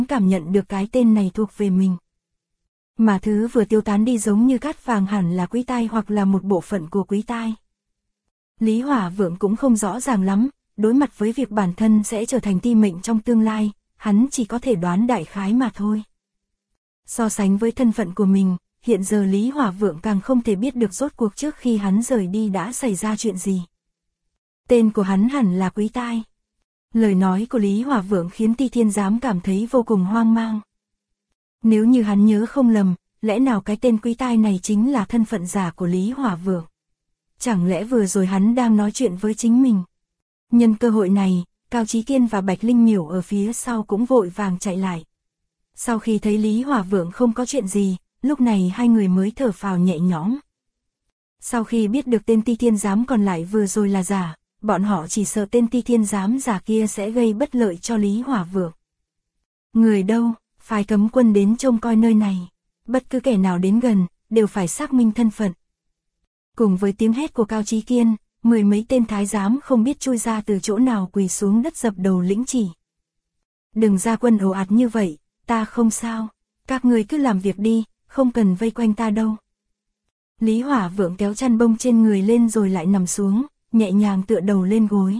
cảm nhận được cái tên này thuộc về mình. Mà thứ vừa tiêu tán đi giống như cát vàng hẳn là quý tai hoặc là một bộ phận của quý tai. Lý Hỏa Vượng cũng không rõ ràng lắm, đối mặt với việc bản thân sẽ trở thành ti mệnh trong tương lai, hắn chỉ có thể đoán đại khái mà thôi. So sánh với thân phận của mình, hiện giờ Lý Hỏa Vượng càng không thể biết được rốt cuộc trước khi hắn rời đi đã xảy ra chuyện gì. Tên của hắn hẳn là Quý Tai. Lời nói của Lý Hỏa Vượng khiến Ti Thiên Giám cảm thấy vô cùng hoang mang. Nếu như hắn nhớ không lầm, lẽ nào cái tên Quý Tai này chính là thân phận giả của Lý Hỏa Vượng? Chẳng lẽ vừa rồi hắn đang nói chuyện với chính mình? Nhân cơ hội này, Cao Chí Kiên và Bạch Linh Miểu ở phía sau cũng vội vàng chạy lại. Sau khi thấy Lý Hỏa Vượng không có chuyện gì, lúc này hai người mới thở phào nhẹ nhõm. Sau khi biết được tên Ti Thiên Giám còn lại vừa rồi là giả, bọn họ chỉ sợ tên Ti Thiên Giám giả kia sẽ gây bất lợi cho Lý Hỏa Vượng. Người đâu, phải cấm quân đến trông coi nơi này. Bất cứ kẻ nào đến gần, đều phải xác minh thân phận. Cùng với tiếng hét của Cao Chí Kiên, mười mấy tên thái giám không biết chui ra từ chỗ nào quỳ xuống đất dập đầu lĩnh chỉ. Đừng ra quân ồ ạt như vậy, ta không sao, các người cứ làm việc đi, không cần vây quanh ta đâu. Lý Hỏa Vượng kéo chăn bông trên người lên rồi lại nằm xuống, nhẹ nhàng tựa đầu lên gối.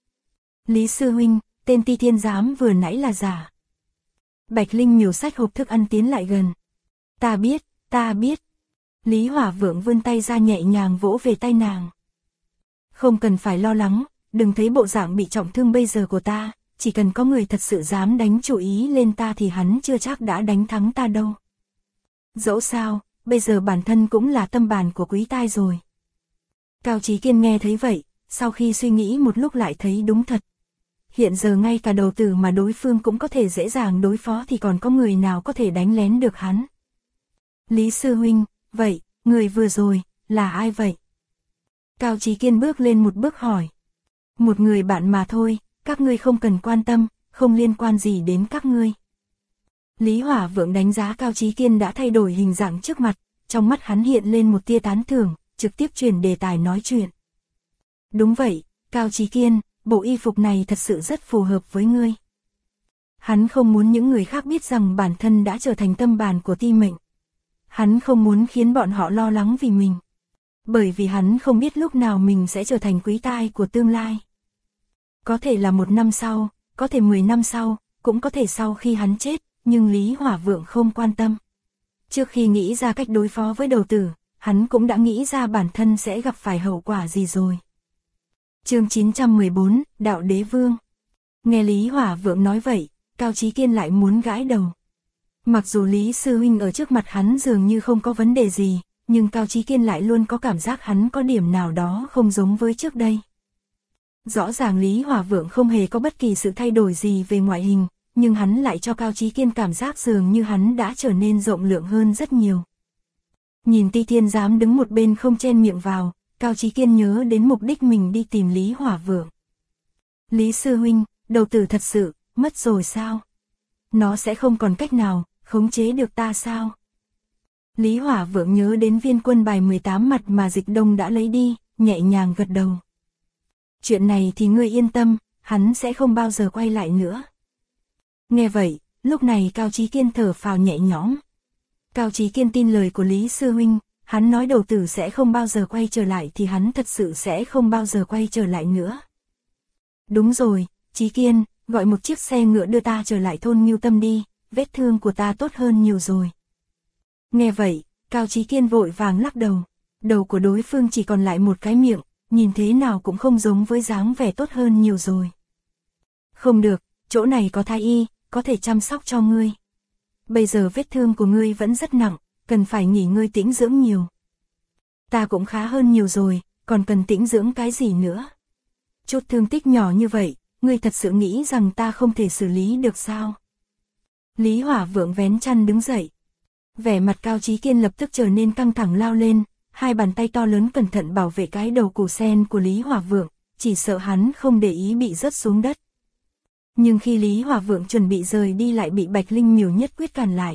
Lý sư huynh, tên Ti Thiên Giám vừa nãy là giả. Bạch Linh Miểu xách hộp thức ăn tiến lại gần. Ta biết, ta biết. Lý Hỏa Vượng vươn tay ra nhẹ nhàng vỗ về tay nàng. Không cần phải lo lắng, đừng thấy bộ dạng bị trọng thương bây giờ của ta, chỉ cần có người thật sự dám đánh chủ ý lên ta thì hắn chưa chắc đã đánh thắng ta đâu. Dẫu sao, bây giờ bản thân cũng là tâm bàn của Quý Tai rồi. Cao Chí Kiên nghe thấy vậy, sau khi suy nghĩ một lúc lại thấy đúng thật. Hiện giờ ngay cả đầu tử mà đối phương cũng có thể dễ dàng đối phó thì còn có người nào có thể đánh lén được hắn. Lý sư huynh, vậy, người vừa rồi, là ai vậy? Cao Chí Kiên bước lên một bước hỏi. Một người bạn mà thôi, các ngươi không cần quan tâm, không liên quan gì đến các ngươi. Lý Hỏa Vượng đánh giá Cao Chí Kiên đã thay đổi hình dạng trước mặt, trong mắt hắn hiện lên một tia tán thưởng, trực tiếp chuyển đề tài nói chuyện. Đúng vậy, Cao Chí Kiên, bộ y phục này thật sự rất phù hợp với ngươi. Hắn không muốn những người khác biết rằng bản thân đã trở thành tâm bàn của ti mệnh. Hắn không muốn khiến bọn họ lo lắng vì mình. Bởi vì hắn không biết lúc nào mình sẽ trở thành Quý Tai của tương lai. Có thể là 1 năm sau, có thể 10 năm sau, cũng có thể sau khi hắn chết, nhưng Lý Hỏa Vượng không quan tâm. Trước khi nghĩ ra cách đối phó với đầu tử, hắn cũng đã nghĩ ra bản thân sẽ gặp phải hậu quả gì rồi. Chương 914, Đạo Đế Vương. Nghe Lý Hỏa Vượng nói vậy, Cao Chí Kiên lại muốn gãi đầu. Mặc dù Lý sư huynh ở trước mặt hắn dường như không có vấn đề gì, nhưng Cao Chí Kiên lại luôn có cảm giác hắn có điểm nào đó không giống với trước đây. Rõ ràng Lý Hỏa Vượng không hề có bất kỳ sự thay đổi gì về ngoại hình, nhưng hắn lại cho Cao Chí Kiên cảm giác dường như hắn đã trở nên rộng lượng hơn rất nhiều. Nhìn Ti Thiên Giám đứng một bên không chen miệng vào, Cao Chí Kiên nhớ đến mục đích mình đi tìm Lý Hỏa Vượng. Lý sư huynh, đầu tử thật sự, mất rồi sao? Nó sẽ không còn cách nào, khống chế được ta sao? Lý Hỏa Vượng nhớ đến viên quân bài 18 mặt mà Dịch Đông đã lấy đi, nhẹ nhàng gật đầu. Chuyện này thì ngươi yên tâm, hắn sẽ không bao giờ quay lại nữa. Nghe vậy, lúc này Cao Chí Kiên thở phào nhẹ nhõm. Cao Chí Kiên tin lời của Lý sư huynh, hắn nói đầu tử sẽ không bao giờ quay trở lại thì hắn thật sự sẽ không bao giờ quay trở lại nữa. Đúng rồi, Chí Kiên, gọi một chiếc xe ngựa đưa ta trở lại thôn Ngưu Tâm đi, vết thương của ta tốt hơn nhiều rồi. Nghe vậy, Cao Chí Kiên vội vàng lắc đầu, đầu của đối phương chỉ còn lại một cái miệng, nhìn thế nào cũng không giống với dáng vẻ tốt hơn nhiều rồi. Không được, chỗ này có thái y, có thể chăm sóc cho ngươi. Bây giờ vết thương của ngươi vẫn rất nặng, cần phải nghỉ ngơi tĩnh dưỡng nhiều. Ta cũng khá hơn nhiều rồi, còn cần tĩnh dưỡng cái gì nữa? Chút thương tích nhỏ như vậy, ngươi thật sự nghĩ rằng ta không thể xử lý được sao? Lý Hỏa Vượng vén chăn đứng dậy. Vẻ mặt Cao Chí Kiên lập tức trở nên căng thẳng lao lên, hai bàn tay to lớn cẩn thận bảo vệ cái đầu củ sen của Lý Hỏa Vượng, chỉ sợ hắn không để ý bị rớt xuống đất. Nhưng khi Lý Hỏa Vượng chuẩn bị rời đi lại bị Bạch Linh Miểu nhất quyết cản lại.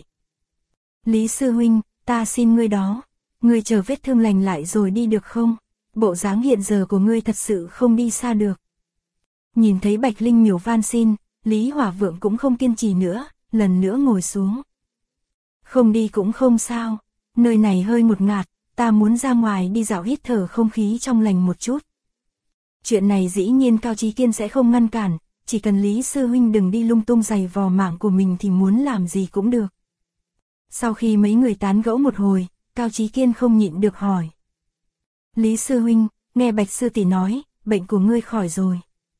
Lý sư huynh, ta xin ngươi đó, ngươi chờ vết thương lành lại rồi đi được không? Bộ dáng hiện giờ của ngươi thật sự không đi xa được. Nhìn thấy Bạch Linh Miểu van xin, Lý Hỏa Vượng cũng không kiên trì nữa, lần nữa ngồi xuống. Không đi cũng không sao, nơi này hơi ngột ngạt, ta muốn ra ngoài đi dạo hít thở không khí trong lành một chút. Chuyện này dĩ nhiên Cao Chí Kiên sẽ không ngăn cản, chỉ cần Lý sư huynh đừng đi lung tung giày vò mạng của mình thì muốn làm gì cũng được. Sau khi mấy người tán gẫu một hồi, Cao Chí Kiên không nhịn được hỏi. Lý sư huynh, nghe Bạch sư tỷ nói, bệnh của ngươi khỏi rồi.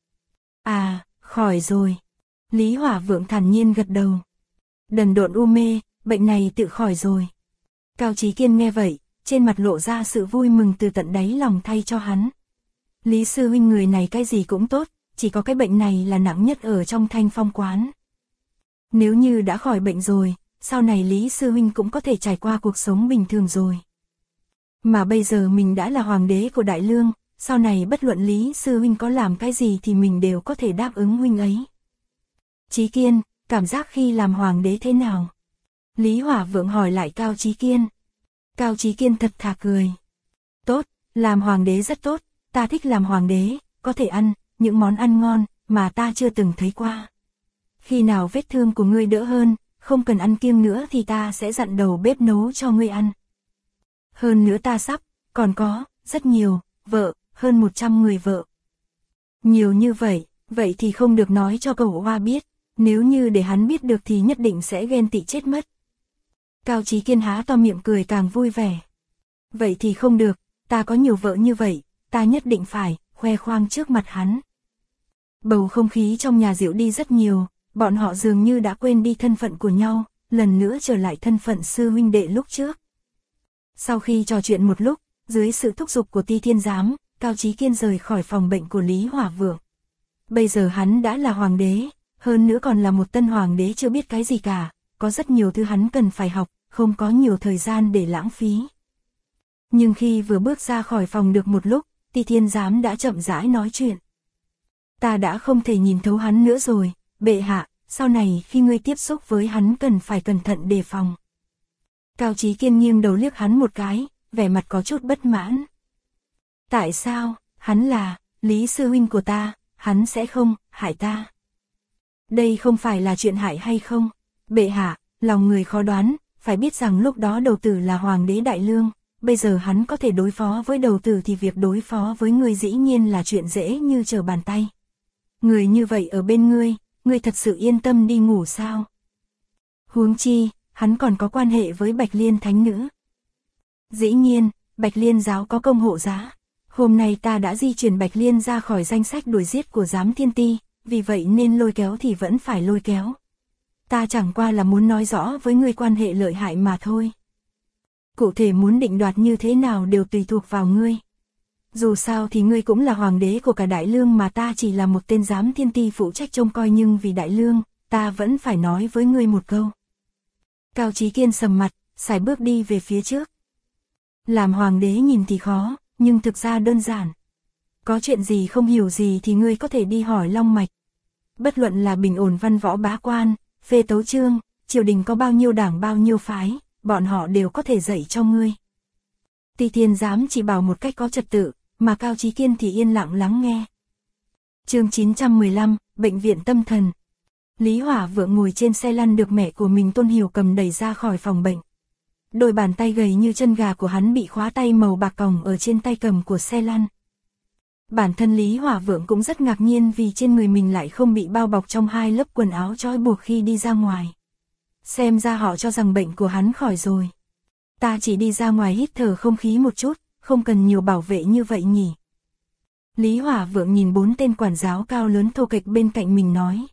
À, khỏi rồi. Lý Hỏa Vượng thản nhiên gật đầu. Đần độn u mê, bệnh này tự khỏi rồi. Cao Chí Kiên nghe vậy, trên mặt lộ ra sự vui mừng từ tận đáy lòng thay cho hắn. Lý sư huynh người này cái gì cũng tốt, chỉ có cái bệnh này là nặng nhất ở trong Thanh Phong quán. Nếu như đã khỏi bệnh rồi, sau này Lý sư huynh cũng có thể trải qua cuộc sống bình thường rồi. Mà bây giờ mình đã là hoàng đế của Đại Lương, sau này bất luận Lý sư huynh có làm cái gì thì mình đều có thể đáp ứng huynh ấy. Chí Kiên, cảm giác khi làm hoàng đế thế nào? Lý Hỏa Vượng hỏi lại Cao Chí Kiên. Cao Chí Kiên thật thà cười. Tốt, làm hoàng đế rất tốt, ta thích làm hoàng đế, có thể ăn những món ăn ngon mà ta chưa từng thấy qua. Khi nào vết thương của ngươi đỡ hơn, không cần ăn kiêng nữa thì ta sẽ dặn đầu bếp nấu cho ngươi ăn. Hơn nữa ta sắp, còn có, rất nhiều, vợ, hơn 100 người vợ. Nhiều như vậy, vậy thì không được nói cho cậu Hoa biết, nếu như để hắn biết được thì nhất định sẽ ghen tị chết mất. Cao Chí Kiên há to miệng cười càng vui vẻ. Vậy thì không được, ta có nhiều vợ như vậy, ta nhất định phải khoe khoang trước mặt hắn. Bầu không khí trong nhà dịu đi rất nhiều, bọn họ dường như đã quên đi thân phận của nhau, lần nữa trở lại thân phận sư huynh đệ lúc trước. Sau khi trò chuyện một lúc, dưới sự thúc giục của Ti Thiên Giám, Cao Chí Kiên rời khỏi phòng bệnh của Lý Hỏa Vượng. Bây giờ hắn đã là hoàng đế, hơn nữa còn là một tân hoàng đế chưa biết cái gì cả, có rất nhiều thứ hắn cần phải học, không có nhiều thời gian để lãng phí. Nhưng khi vừa bước ra khỏi phòng được một lúc, Ti Thiên Giám đã chậm rãi nói chuyện. Ta đã không thể nhìn thấu hắn nữa rồi, bệ hạ, sau này khi ngươi tiếp xúc với hắn cần phải cẩn thận đề phòng. Cao Chí Kiên nghiêng đầu liếc hắn một cái, vẻ mặt có chút bất mãn. Tại sao, hắn là Lý sư huynh của ta, hắn sẽ không hại ta. Đây không phải là chuyện hại hay không, bệ hạ, lòng người khó đoán, phải biết rằng lúc đó đầu tử là hoàng đế Đại Lương, bây giờ hắn có thể đối phó với đầu tử thì việc đối phó với ngươi dĩ nhiên là chuyện dễ như trở bàn tay. Người như vậy ở bên ngươi thật sự yên tâm đi ngủ sao? Huống chi, hắn còn có quan hệ với Bạch Liên thánh nữ. Dĩ nhiên, Bạch Liên giáo có công hộ giá. Hôm nay ta đã di chuyển Bạch Liên ra khỏi danh sách đuổi giết của giám thiên ti, vì vậy nên lôi kéo thì vẫn phải lôi kéo. Ta chẳng qua là muốn nói rõ với ngươi quan hệ lợi hại mà thôi. Cụ thể muốn định đoạt như thế nào đều tùy thuộc vào ngươi. Dù sao thì ngươi cũng là hoàng đế của cả Đại Lương mà ta chỉ là một tên giám thiên ti phụ trách trông coi, nhưng vì Đại Lương, ta vẫn phải nói với ngươi một câu. Cao Chí Kiên sầm mặt, sải bước đi về phía trước. Làm hoàng đế nhìn thì khó, nhưng thực ra đơn giản. Có chuyện gì không hiểu gì thì ngươi có thể đi hỏi Long Mạch. Bất luận là bình ổn văn võ bá quan, phê tấu chương, triều đình có bao nhiêu đảng bao nhiêu phái, bọn họ đều có thể dạy cho ngươi. Ti Thiên Giám chỉ bảo một cách có trật tự, mà Cao Chí Kiên thì yên lặng lắng nghe. Chương 915, Bệnh viện tâm thần. Lý Hỏa Vượng ngồi trên xe lăn được mẹ của mình Tôn Hiểu cầm đẩy ra khỏi phòng bệnh. Đôi bàn tay gầy như chân gà của hắn bị khóa tay màu bạc còng ở trên tay cầm của xe lăn. Bản thân Lý Hỏa Vượng cũng rất ngạc nhiên vì trên người mình lại không bị bao bọc trong hai lớp quần áo trói buộc khi đi ra ngoài. Xem ra họ cho rằng bệnh của hắn khỏi rồi. Ta chỉ đi ra ngoài hít thở không khí một chút, không cần nhiều bảo vệ như vậy nhỉ. Lý Hỏa Vượng nhìn 4 tên quản giáo cao lớn thô kệch bên cạnh mình nói.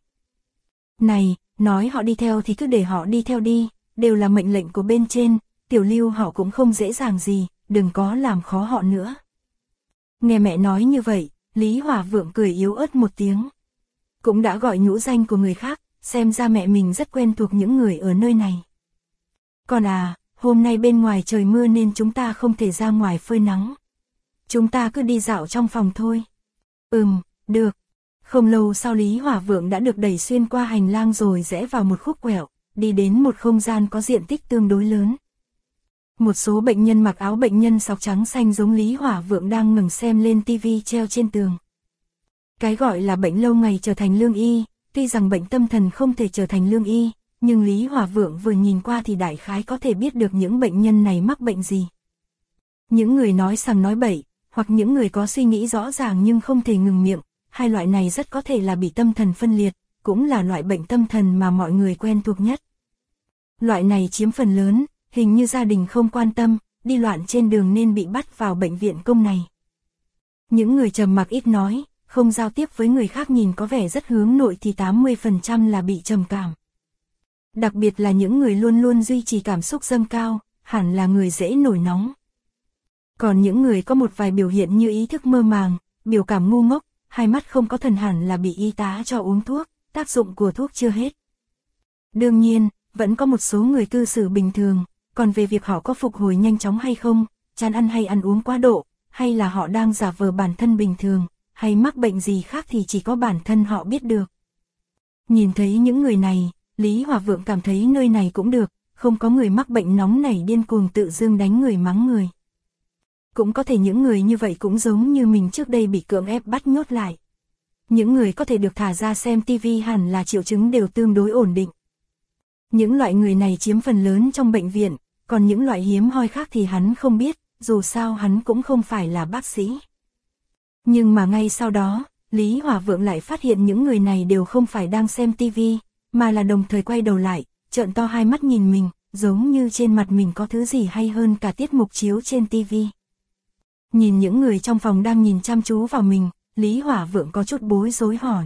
Này, nói họ đi theo thì cứ để họ đi theo đi, đều là mệnh lệnh của bên trên, tiểu lưu họ cũng không dễ dàng gì, đừng có làm khó họ nữa. Nghe mẹ nói như vậy, Lý Hỏa Vượng cười yếu ớt một tiếng. Cũng đã gọi nhũ danh của người khác, xem ra mẹ mình rất quen thuộc những người ở nơi này. Còn à, hôm nay bên ngoài trời mưa nên chúng ta không thể ra ngoài phơi nắng. Chúng ta cứ đi dạo trong phòng thôi. Được. Không lâu sau Lý Hỏa Vượng đã được đẩy xuyên qua hành lang rồi rẽ vào một khúc quẹo, đi đến một không gian có diện tích tương đối lớn. Một số bệnh nhân mặc áo bệnh nhân sọc trắng xanh giống Lý Hỏa Vượng đang ngẩng xem lên tivi treo trên tường. Cái gọi là bệnh lâu ngày trở thành lương y, tuy rằng bệnh tâm thần không thể trở thành lương y, nhưng Lý Hòa Vượng vừa nhìn qua thì đại khái có thể biết được những bệnh nhân này mắc bệnh gì. Những người nói sằng nói bậy, hoặc những người có suy nghĩ rõ ràng nhưng không thể ngừng miệng, hai loại này rất có thể là bị tâm thần phân liệt, cũng là loại bệnh tâm thần mà mọi người quen thuộc nhất. Loại này chiếm phần lớn, hình như gia đình không quan tâm, đi loạn trên đường nên bị bắt vào bệnh viện công này. Những người trầm mặc ít nói, không giao tiếp với người khác nhìn có vẻ rất hướng nội thì 80% là bị trầm cảm. Đặc biệt là những người luôn luôn duy trì cảm xúc dâng cao, hẳn là người dễ nổi nóng. Còn những người có một vài biểu hiện như ý thức mơ màng, biểu cảm ngu ngốc, hai mắt không có thần hẳn là bị y tá cho uống thuốc, tác dụng của thuốc chưa hết. Đương nhiên, vẫn có một số người cư xử bình thường, còn về việc họ có phục hồi nhanh chóng hay không, chán ăn hay ăn uống quá độ, hay là họ đang giả vờ bản thân bình thường, hay mắc bệnh gì khác thì chỉ có bản thân họ biết được. Nhìn thấy những người này, Lý Hòa Vượng cảm thấy nơi này cũng được, không có người mắc bệnh nóng nảy điên cuồng tự dưng đánh người mắng người. Cũng có thể những người như vậy cũng giống như mình trước đây bị cưỡng ép bắt nhốt lại. Những người có thể được thả ra xem TV hẳn là triệu chứng đều tương đối ổn định. Những loại người này chiếm phần lớn trong bệnh viện, còn những loại hiếm hoi khác thì hắn không biết, dù sao hắn cũng không phải là bác sĩ. Nhưng mà ngay sau đó, Lý Hòa Vượng lại phát hiện những người này đều không phải đang xem TV, mà là đồng thời quay đầu lại, trợn to hai mắt nhìn mình, giống như trên mặt mình có thứ gì hay hơn cả tiết mục chiếu trên TV. Nhìn những người trong phòng đang nhìn chăm chú vào mình, Lý Hòa Vượng có chút bối rối hỏi.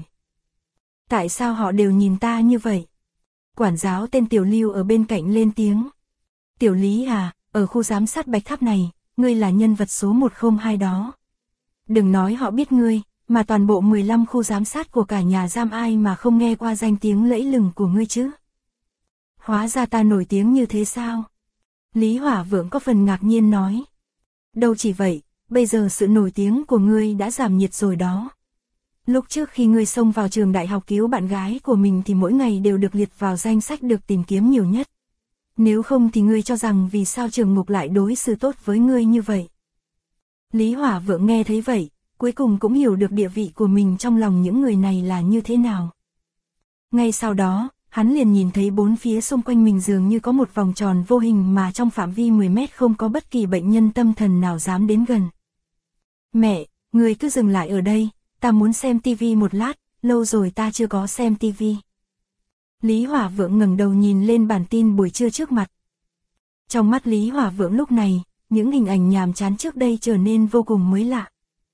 Tại sao họ đều nhìn ta như vậy? Quản giáo tên Tiểu Lưu ở bên cạnh lên tiếng. Tiểu Lý à, ở khu giám sát Bạch Tháp này, ngươi là nhân vật số 102 đó. Đừng nói họ biết ngươi, mà toàn bộ 15 khu giám sát của cả nhà giam ai mà không nghe qua danh tiếng lẫy lừng của ngươi chứ? Hóa ra ta nổi tiếng như thế sao? Lý Hòa Vượng có phần ngạc nhiên nói. Đâu chỉ vậy, bây giờ sự nổi tiếng của ngươi đã giảm nhiệt rồi đó. Lúc trước khi ngươi xông vào trường đại học cứu bạn gái của mình thì mỗi ngày đều được liệt vào danh sách được tìm kiếm nhiều nhất. Nếu không thì ngươi cho rằng vì sao trường mục lại đối xử tốt với ngươi như vậy? Lý Hòa Vượng nghe thấy vậy, cuối cùng cũng hiểu được địa vị của mình trong lòng những người này là như thế nào. Ngay sau đó, hắn liền nhìn thấy bốn phía xung quanh mình dường như có một vòng tròn vô hình mà trong phạm vi 10 mét không có bất kỳ bệnh nhân tâm thần nào dám đến gần. Mẹ, người cứ dừng lại ở đây, ta muốn xem tivi một lát, lâu rồi ta chưa có xem tivi. Lý Hòa Vượng ngẩng đầu nhìn lên bản tin buổi trưa trước mặt. Trong mắt Lý Hòa Vượng lúc này, những hình ảnh nhàm chán trước đây trở nên vô cùng mới lạ.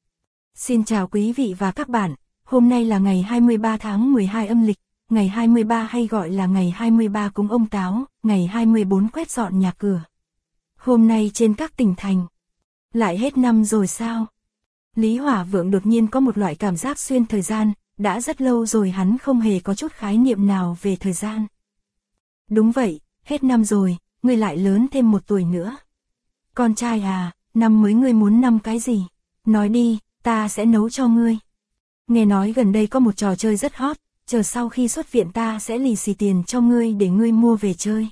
Xin chào quý vị và các bạn, hôm nay là ngày 23 tháng 12 âm lịch, ngày 23 hay gọi là ngày 23 cúng ông Táo, ngày 24 quét dọn nhà cửa. Hôm nay trên các tỉnh thành, lại hết năm rồi sao? Lý Hòa Vượng đột nhiên có một loại cảm giác xuyên thời gian, đã rất lâu rồi hắn không hề có chút khái niệm nào về thời gian. Đúng vậy, hết năm rồi, ngươi lại lớn thêm 1 tuổi nữa. Con trai à, năm mới ngươi muốn năm cái gì? Nói đi, ta sẽ nấu cho ngươi. Nghe nói gần đây có một trò chơi rất hot, chờ sau khi xuất viện ta sẽ lì xì tiền cho ngươi để ngươi mua về chơi.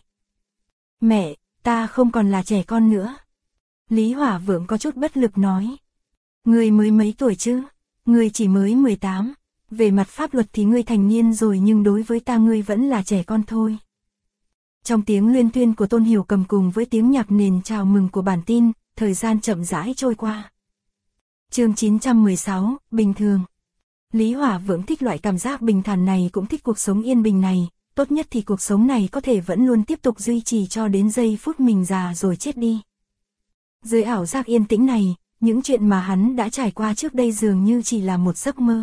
Mẹ, ta không còn là trẻ con nữa. Lý Hòa Vượng có chút bất lực nói. Ngươi mới mấy tuổi chứ? Ngươi chỉ mới 18. Về mặt pháp luật thì ngươi thành niên rồi nhưng đối với ta ngươi vẫn là trẻ con thôi. Trong tiếng luyên thuyên của Tôn Hiểu Cầm cùng với tiếng nhạc nền chào mừng của bản tin, thời gian chậm rãi trôi qua. Chương 916, bình thường. Lý Hòa Vượng thích loại cảm giác bình thản này cũng thích cuộc sống yên bình này, tốt nhất thì cuộc sống này có thể vẫn luôn tiếp tục duy trì cho đến giây phút mình già rồi chết đi. Dưới ảo giác yên tĩnh này, những chuyện mà hắn đã trải qua trước đây dường như chỉ là một giấc mơ.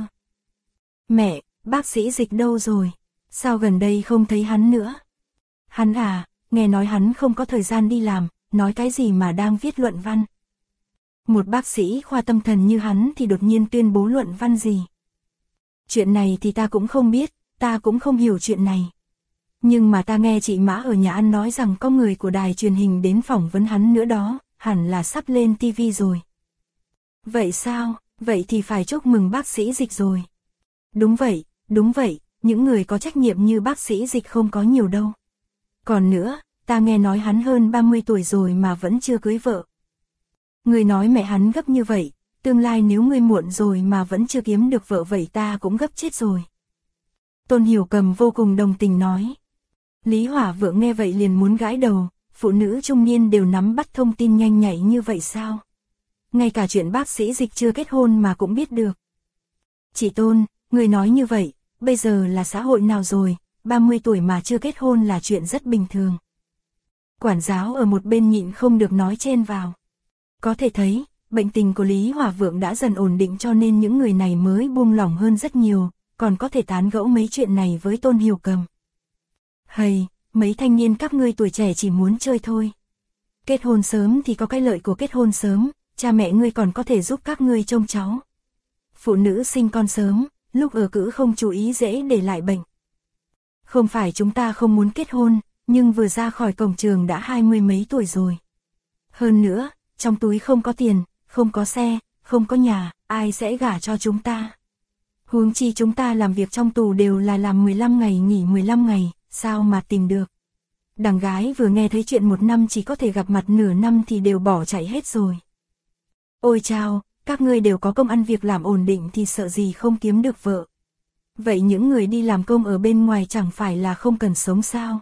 Mẹ, bác sĩ Dịch đâu rồi? Sao gần đây không thấy hắn nữa? Hắn à, nghe nói hắn không có thời gian đi làm, nói cái gì mà đang viết luận văn. Một bác sĩ khoa tâm thần như hắn thì đột nhiên tuyên bố luận văn gì? Chuyện này thì ta cũng không biết, ta cũng không hiểu chuyện này. Nhưng mà ta nghe chị Mã ở nhà ăn nói rằng có người của đài truyền hình đến phỏng vấn hắn nữa đó, hẳn là sắp lên TV rồi. Vậy sao, vậy thì phải chúc mừng bác sĩ Dịch rồi. Đúng vậy, những người có trách nhiệm như bác sĩ Dịch không có nhiều đâu. Còn nữa, ta nghe nói hắn hơn 30 tuổi rồi mà vẫn chưa cưới vợ. Người nói mẹ hắn gấp như vậy, tương lai nếu ngươi muộn rồi mà vẫn chưa kiếm được vợ vậy ta cũng gấp chết rồi. Tôn Hiểu Cầm vô cùng đồng tình nói. Lý Hỏa Vượng nghe vậy liền muốn gãi đầu, phụ nữ trung niên đều nắm bắt thông tin nhanh nhạy như vậy sao? Ngay cả chuyện bác sĩ Dịch chưa kết hôn mà cũng biết được. Chị Tôn, người nói như vậy, bây giờ là xã hội nào rồi, 30 tuổi mà chưa kết hôn là chuyện rất bình thường. Quản giáo ở một bên nhịn không được nói chen vào. Có thể thấy, bệnh tình của Lý Hỏa Vượng đã dần ổn định cho nên những người này mới buông lỏng hơn rất nhiều, còn có thể tán gẫu mấy chuyện này với Tôn Hiểu Cầm. Hầy, mấy thanh niên các ngươi tuổi trẻ chỉ muốn chơi thôi. Kết hôn sớm thì có cái lợi của kết hôn sớm, cha mẹ ngươi còn có thể giúp các ngươi trông cháu. Phụ nữ sinh con sớm, lúc ở cữ không chú ý dễ để lại bệnh. Không phải chúng ta không muốn kết hôn, nhưng vừa ra khỏi cổng trường đã 20 mấy tuổi rồi. Hơn nữa, trong túi không có tiền, không có xe, không có nhà, ai sẽ gả cho chúng ta? Huống chi chúng ta làm việc trong tù đều là làm 15 ngày nghỉ 15 ngày, sao mà tìm được? Đằng gái vừa nghe thấy chuyện một năm chỉ có thể gặp mặt nửa năm thì đều bỏ chạy hết rồi. Ôi chao, các ngươi đều có công ăn việc làm ổn định thì sợ gì không kiếm được vợ. Vậy những người đi làm công ở bên ngoài chẳng phải là không cần sống sao?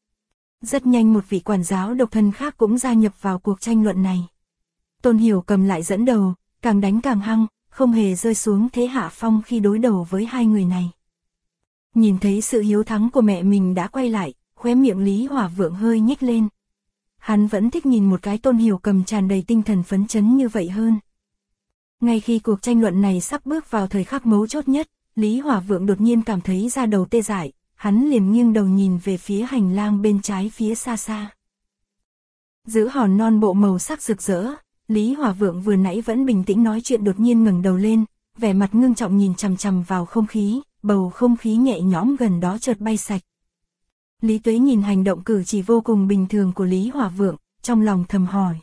Rất nhanh một vị quản giáo độc thân khác cũng gia nhập vào cuộc tranh luận này. Tôn Hiểu Cầm lại dẫn đầu, càng đánh càng hăng, không hề rơi xuống thế hạ phong khi đối đầu với hai người này. Nhìn thấy sự hiếu thắng của mẹ mình đã quay lại, khóe miệng Lý Hỏa Vượng hơi nhếch lên. Hắn vẫn thích nhìn một cái Tôn Hiểu Cầm tràn đầy tinh thần phấn chấn như vậy hơn. Ngay khi cuộc tranh luận này sắp bước vào thời khắc mấu chốt nhất, Lý Hỏa Vượng đột nhiên cảm thấy da đầu tê dại, hắn liền nghiêng đầu nhìn về phía hành lang bên trái phía xa xa. Giữa hòn non bộ màu sắc rực rỡ, Lý Hỏa Vượng vừa nãy vẫn bình tĩnh nói chuyện đột nhiên ngẩng đầu lên, vẻ mặt ngưng trọng nhìn chằm chằm vào không khí, bầu không khí nhẹ nhõm gần đó chợt bay sạch. Lý Tuế nhìn hành động cử chỉ vô cùng bình thường của Lý Hỏa Vượng, trong lòng thầm hỏi.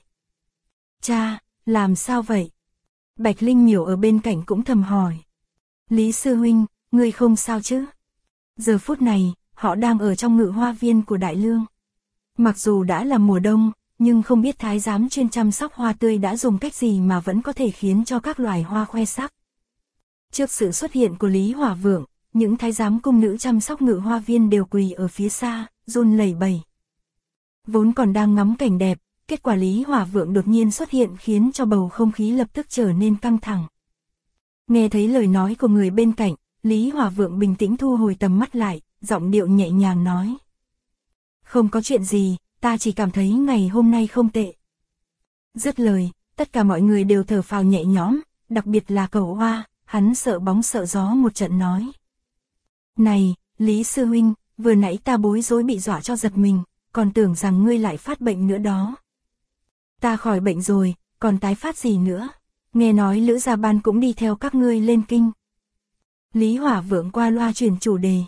Cha, làm sao vậy? Bạch Linh Miểu ở bên cạnh cũng thầm hỏi. Lý sư huynh, ngươi không sao chứ? Giờ phút này, họ đang ở trong ngự hoa viên của Đại Lương. Mặc dù đã là mùa đông, nhưng không biết thái giám chuyên chăm sóc hoa tươi đã dùng cách gì mà vẫn có thể khiến cho các loài hoa khoe sắc. Trước sự xuất hiện của Lý Hỏa Vượng, những thái giám cung nữ chăm sóc ngự hoa viên đều quỳ ở phía xa, run lẩy bẩy. Vốn còn đang ngắm cảnh đẹp, kết quả Lý Hỏa Vượng đột nhiên xuất hiện khiến cho bầu không khí lập tức trở nên căng thẳng. Nghe thấy lời nói của người bên cạnh, Lý Hỏa Vượng bình tĩnh thu hồi tầm mắt lại, giọng điệu nhẹ nhàng nói. Không có chuyện gì, ta chỉ cảm thấy ngày hôm nay không tệ. Dứt lời, tất cả mọi người đều thở phào nhẹ nhõm, đặc biệt là Cẩu Hoa, hắn sợ bóng sợ gió một trận nói. Này, Lý sư huynh, vừa nãy ta bối rối bị dọa cho giật mình, còn tưởng rằng ngươi lại phát bệnh nữa đó. Ta khỏi bệnh rồi, còn tái phát gì nữa? Nghe nói Lữ Gia Ban cũng đi theo các ngươi lên kinh. Lý Hỏa Vượng qua loa chuyển chủ đề.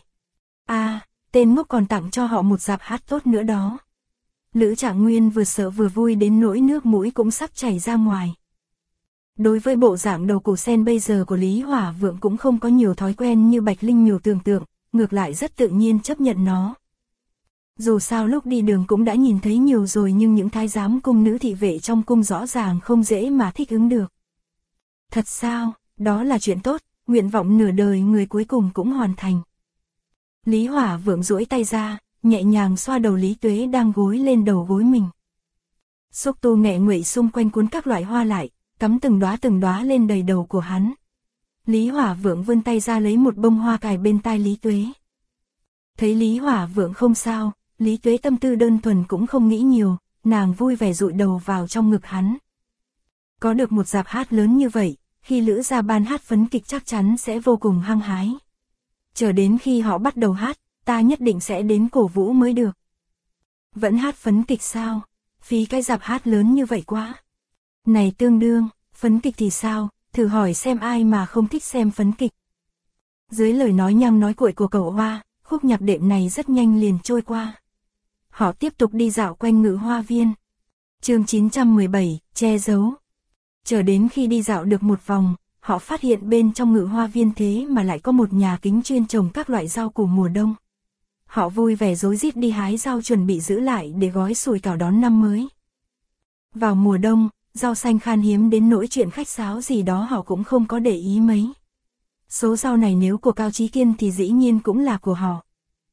Tên ngốc còn tặng cho họ một dạp hát tốt nữa đó. Lữ Trạng Nguyên vừa sợ vừa vui đến nỗi nước mũi cũng sắp chảy ra ngoài. Đối với bộ dạng đầu củ sen bây giờ của Lý Hỏa Vượng cũng không có nhiều thói quen như Bạch Linh Miểu tưởng tượng, ngược lại rất tự nhiên chấp nhận nó. Dù sao lúc đi đường cũng đã nhìn thấy nhiều rồi nhưng những thái giám cung nữ thị vệ trong cung rõ ràng không dễ mà thích ứng được. Thật sao, đó là chuyện tốt, nguyện vọng nửa đời người cuối cùng cũng hoàn thành. Lý Hỏa Vượng duỗi tay ra, nhẹ nhàng xoa đầu Lý Tuế đang gối lên đầu gối mình. Xúc tu nghệ nguậy xung quanh cuốn các loại hoa lại, cắm từng đóa lên đầy đầu của hắn. Lý Hỏa Vượng vươn tay ra lấy một bông hoa cài bên tai Lý Tuế. Thấy Lý Hỏa Vượng không sao, Lý Tuế tâm tư đơn thuần cũng không nghĩ nhiều, nàng vui vẻ dụi đầu vào trong ngực hắn. Có được một dạp hát lớn như vậy, khi Lữ Gia Ban hát phấn kịch chắc chắn sẽ vô cùng hăng hái. Chờ đến khi họ bắt đầu hát, ta nhất định sẽ đến cổ vũ mới được. Vẫn hát phấn kịch sao? Phí cái dạp hát lớn như vậy quá. Này tương đương, phấn kịch thì sao? Thử hỏi xem ai mà không thích xem phấn kịch. Dưới lời nói nhăng nói cuội của Cẩu Hoa, khúc nhạc đệm này rất nhanh liền trôi qua. Họ tiếp tục đi dạo quanh ngự hoa viên. Chương 917, che giấu. Chờ đến khi đi dạo được một vòng, họ phát hiện bên trong ngự hoa viên thế mà lại có một nhà kính chuyên trồng các loại rau củ mùa đông. Họ vui vẻ rối rít đi hái rau chuẩn bị giữ lại để gói sủi cảo đón năm mới. Vào mùa đông, rau xanh khan hiếm đến nỗi chuyện khách sáo gì đó họ cũng không có để ý mấy. Số rau này nếu của Cao Chí Kiên thì dĩ nhiên cũng là của họ.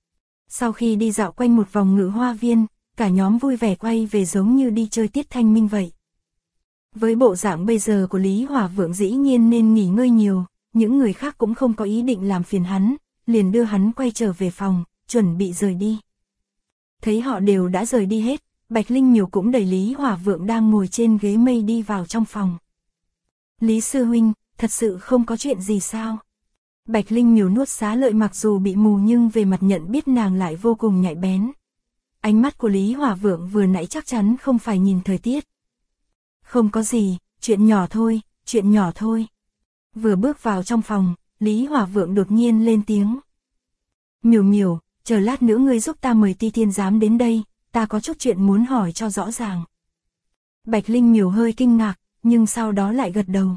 Sau khi đi dạo quanh một vòng Ngự Hoa Viên, cả nhóm vui vẻ quay về giống như đi chơi tiết thanh minh vậy. Với bộ dạng bây giờ của Lý Hỏa Vượng dĩ nhiên nên nghỉ ngơi nhiều, những người khác cũng không có ý định làm phiền hắn, liền đưa hắn quay trở về phòng, chuẩn bị rời đi. Thấy họ đều đã rời đi hết, Bạch Linh Miểu cũng đẩy Lý Hỏa Vượng đang ngồi trên ghế mây đi vào trong phòng. Lý sư huynh, thật sự không có chuyện gì sao? Bạch Linh Miểu nuốt xá lợi, mặc dù bị mù nhưng về mặt nhận biết nàng lại vô cùng nhạy bén. Ánh mắt của Lý Hỏa Vượng vừa nãy chắc chắn không phải nhìn thời tiết. Không có gì, chuyện nhỏ thôi, chuyện nhỏ thôi. Vừa bước vào trong phòng, Lý Hỏa Vượng đột nhiên lên tiếng. Miểu Miểu, chờ lát nữa ngươi giúp ta mời Ti Thiên Giám đến đây, ta có chút chuyện muốn hỏi cho rõ ràng. Bạch Linh Miểu hơi kinh ngạc, nhưng sau đó lại gật đầu.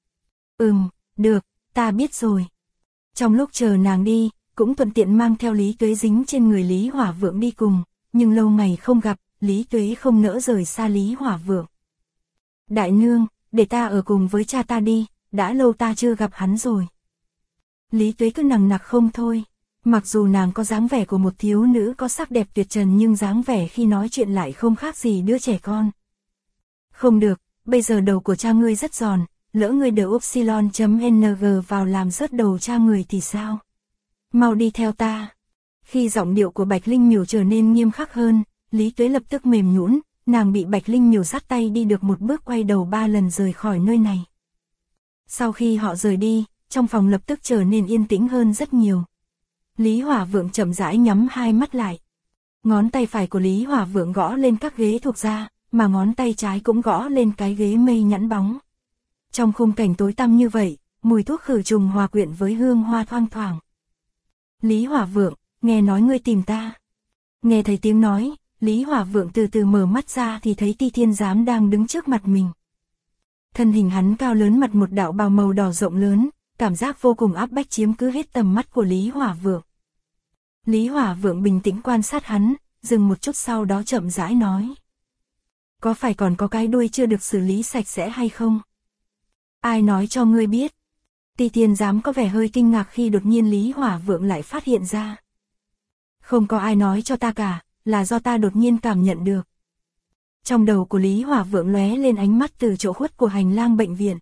Được, ta biết rồi. Trong lúc chờ nàng đi, cũng thuận tiện mang theo Lý Tuế dính trên người Lý Hỏa Vượng đi cùng, nhưng lâu ngày không gặp, Lý Tuế không nỡ rời xa Lý Hỏa Vượng. Đại nương, để ta ở cùng với cha ta đi, đã lâu ta chưa gặp hắn rồi. Lý Tuế cứ nằng nặc không thôi. Mặc dù nàng có dáng vẻ của một thiếu nữ có sắc đẹp tuyệt trần nhưng dáng vẻ khi nói chuyện lại không khác gì đứa trẻ con. Không được, bây giờ đầu của cha ngươi rất giòn, lỡ ngươi đỡ upsilon.ng vào làm rớt đầu cha người thì sao? Mau đi theo ta. Khi giọng điệu của Bạch Linh Miểu trở nên nghiêm khắc hơn, Lý Tuế lập tức mềm nhũn, nàng bị Bạch Linh Miểu dắt tay đi được một bước quay đầu 3 lần rời khỏi nơi này. Sau khi họ rời đi, trong phòng lập tức trở nên yên tĩnh hơn rất nhiều. Lý Hỏa Vượng chậm rãi nhắm hai mắt lại. Ngón tay phải của Lý Hỏa Vượng gõ lên các ghế thuộc ra, mà ngón tay trái cũng gõ lên cái ghế mây nhẵn bóng. Trong khung cảnh tối tăm như vậy, mùi thuốc khử trùng hòa quyện với hương hoa thoang thoảng. Lý Hỏa Vượng, nghe nói ngươi tìm ta. Nghe thấy tiếng nói, Lý Hỏa Vượng từ từ mở mắt ra thì thấy Ti Thiên Giám đang đứng trước mặt mình. Thân hình hắn cao lớn, mặc một đạo bào màu đỏ rộng lớn, cảm giác vô cùng áp bách chiếm cứ hết tầm mắt của Lý Hỏa Vượng. Lý Hỏa Vượng bình tĩnh quan sát hắn, dừng một chút sau đó chậm rãi nói. Có phải còn có cái đuôi chưa được xử lý sạch sẽ hay không? Ai nói cho ngươi biết? Ti Thiên Giám có vẻ hơi kinh ngạc khi đột nhiên Lý Hỏa Vượng lại phát hiện ra. Không có ai nói cho ta cả, là do ta đột nhiên cảm nhận được. Trong đầu của Lý Hỏa Vượng lóe lên ánh mắt từ chỗ khuất của hành lang bệnh viện.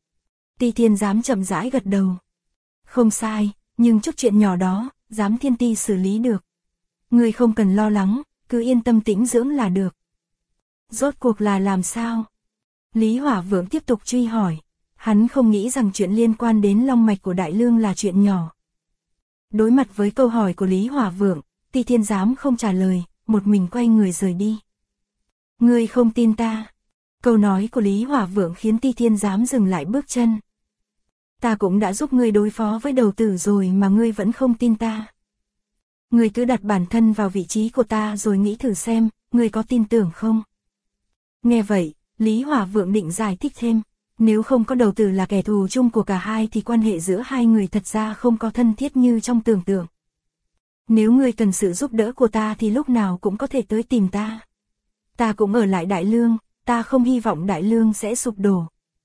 Ti Thiên Giám chậm rãi gật đầu. Không sai, nhưng chút chuyện nhỏ đó, Giám Thiên Ti xử lý được. Ngươi không cần lo lắng, cứ yên tâm tĩnh dưỡng là được. Rốt cuộc là làm sao? Lý Hỏa Vượng tiếp tục truy hỏi. Hắn không nghĩ rằng chuyện liên quan đến long mạch của Đại Lương là chuyện nhỏ. Đối mặt với câu hỏi của Lý Hỏa Vượng, Ti Thiên Giám không trả lời, một mình quay người rời đi. Ngươi không tin ta? Câu nói của Lý Hỏa Vượng khiến Ti Thiên Giám dừng lại bước chân. Ta cũng đã giúp ngươi đối phó với đầu tử rồi mà ngươi vẫn không tin ta. Ngươi cứ đặt bản thân vào vị trí của ta rồi nghĩ thử xem, ngươi có tin tưởng không? Nghe vậy, Lý Hỏa Vượng định giải thích thêm. Nếu không có đầu tử là kẻ thù chung của cả hai thì quan hệ giữa hai người thật ra không có thân thiết như trong tưởng tượng. Nếu ngươi cần sự giúp đỡ của ta thì lúc nào cũng có thể tới tìm ta. Ta cũng ở lại Đại Lương, ta không hy vọng Đại Lương sẽ sụp đổ.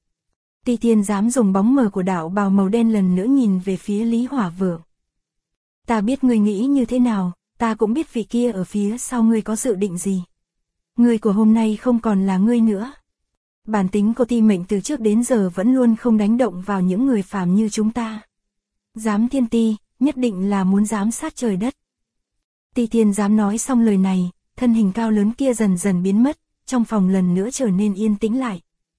Ti Thiên Giám dùng bóng mờ của đạo bào màu đen lần nữa nhìn về phía Lý Hỏa Vượng. Ta biết ngươi nghĩ như thế nào, ta cũng biết vị kia ở phía sau ngươi có dự định gì. Ngươi của hôm nay không còn là ngươi nữa. Bản tính của Ti Mệnh từ trước đến giờ vẫn luôn không đánh động vào những người phàm như chúng ta. Giám Thiên Ti, nhất định là muốn giám sát trời đất. Ti Thiên Giám nói xong lời này, thân hình cao lớn kia dần dần biến mất, trong phòng lần nữa trở nên yên tĩnh lại.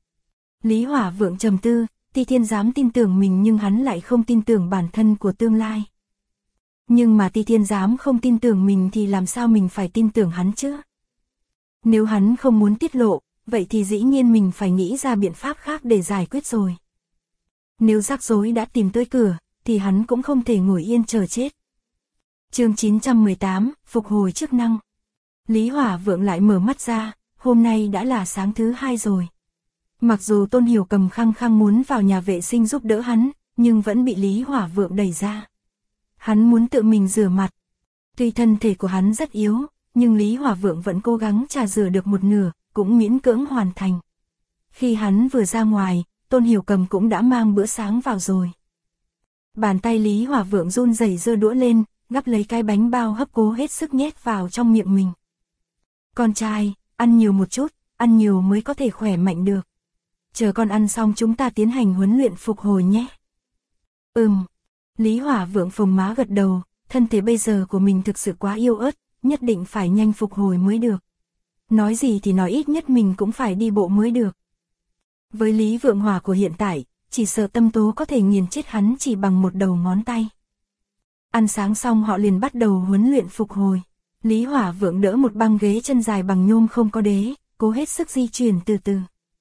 Lý Hỏa Vượng trầm tư, Ti Thiên Giám tin tưởng mình nhưng hắn lại không tin tưởng bản thân của tương lai. Nhưng mà Ti Thiên Giám không tin tưởng mình thì làm sao mình phải tin tưởng hắn chứ? Nếu hắn không muốn tiết lộ, vậy thì dĩ nhiên mình phải nghĩ ra biện pháp khác để giải quyết rồi. Nếu rắc rối đã tìm tới cửa, thì hắn cũng không thể ngồi yên chờ chết. Chương 918, phục hồi chức năng. Lý Hỏa Vượng lại mở mắt ra, hôm nay đã là sáng thứ 2 rồi. Mặc dù Tôn Hiểu Cầm khăng khăng muốn vào nhà vệ sinh giúp đỡ hắn, nhưng vẫn bị Lý Hỏa Vượng đẩy ra. Hắn muốn tự mình rửa mặt. Tuy thân thể của hắn rất yếu, nhưng Lý Hỏa Vượng vẫn cố gắng trà rửa được một nửa, cũng miễn cưỡng hoàn thành. Khi hắn vừa ra ngoài, Tôn Hiểu Cầm cũng đã mang bữa sáng vào rồi. Bàn tay Lý Hỏa Vượng run rẩy giơ đũa lên, gắp lấy cái bánh bao hấp cố hết sức nhét vào trong miệng mình. Con trai, ăn nhiều một chút, ăn nhiều mới có thể khỏe mạnh được. Chờ con ăn xong chúng ta tiến hành huấn luyện phục hồi nhé. Lý Hỏa Vượng phồng má gật đầu, thân thể bây giờ của mình thực sự quá yếu ớt, nhất định phải nhanh phục hồi mới được. Nói gì thì nói ít nhất mình cũng phải đi bộ mới được. Với Lý Vượng Hòa của hiện tại, chỉ sợ Tâm Tố có thể nghiền chết hắn chỉ bằng một đầu ngón tay. Ăn sáng xong họ liền bắt đầu huấn luyện phục hồi. Lý Hỏa Vượng đỡ một băng ghế chân dài bằng nhôm không có đế, cố hết sức di chuyển từ từ.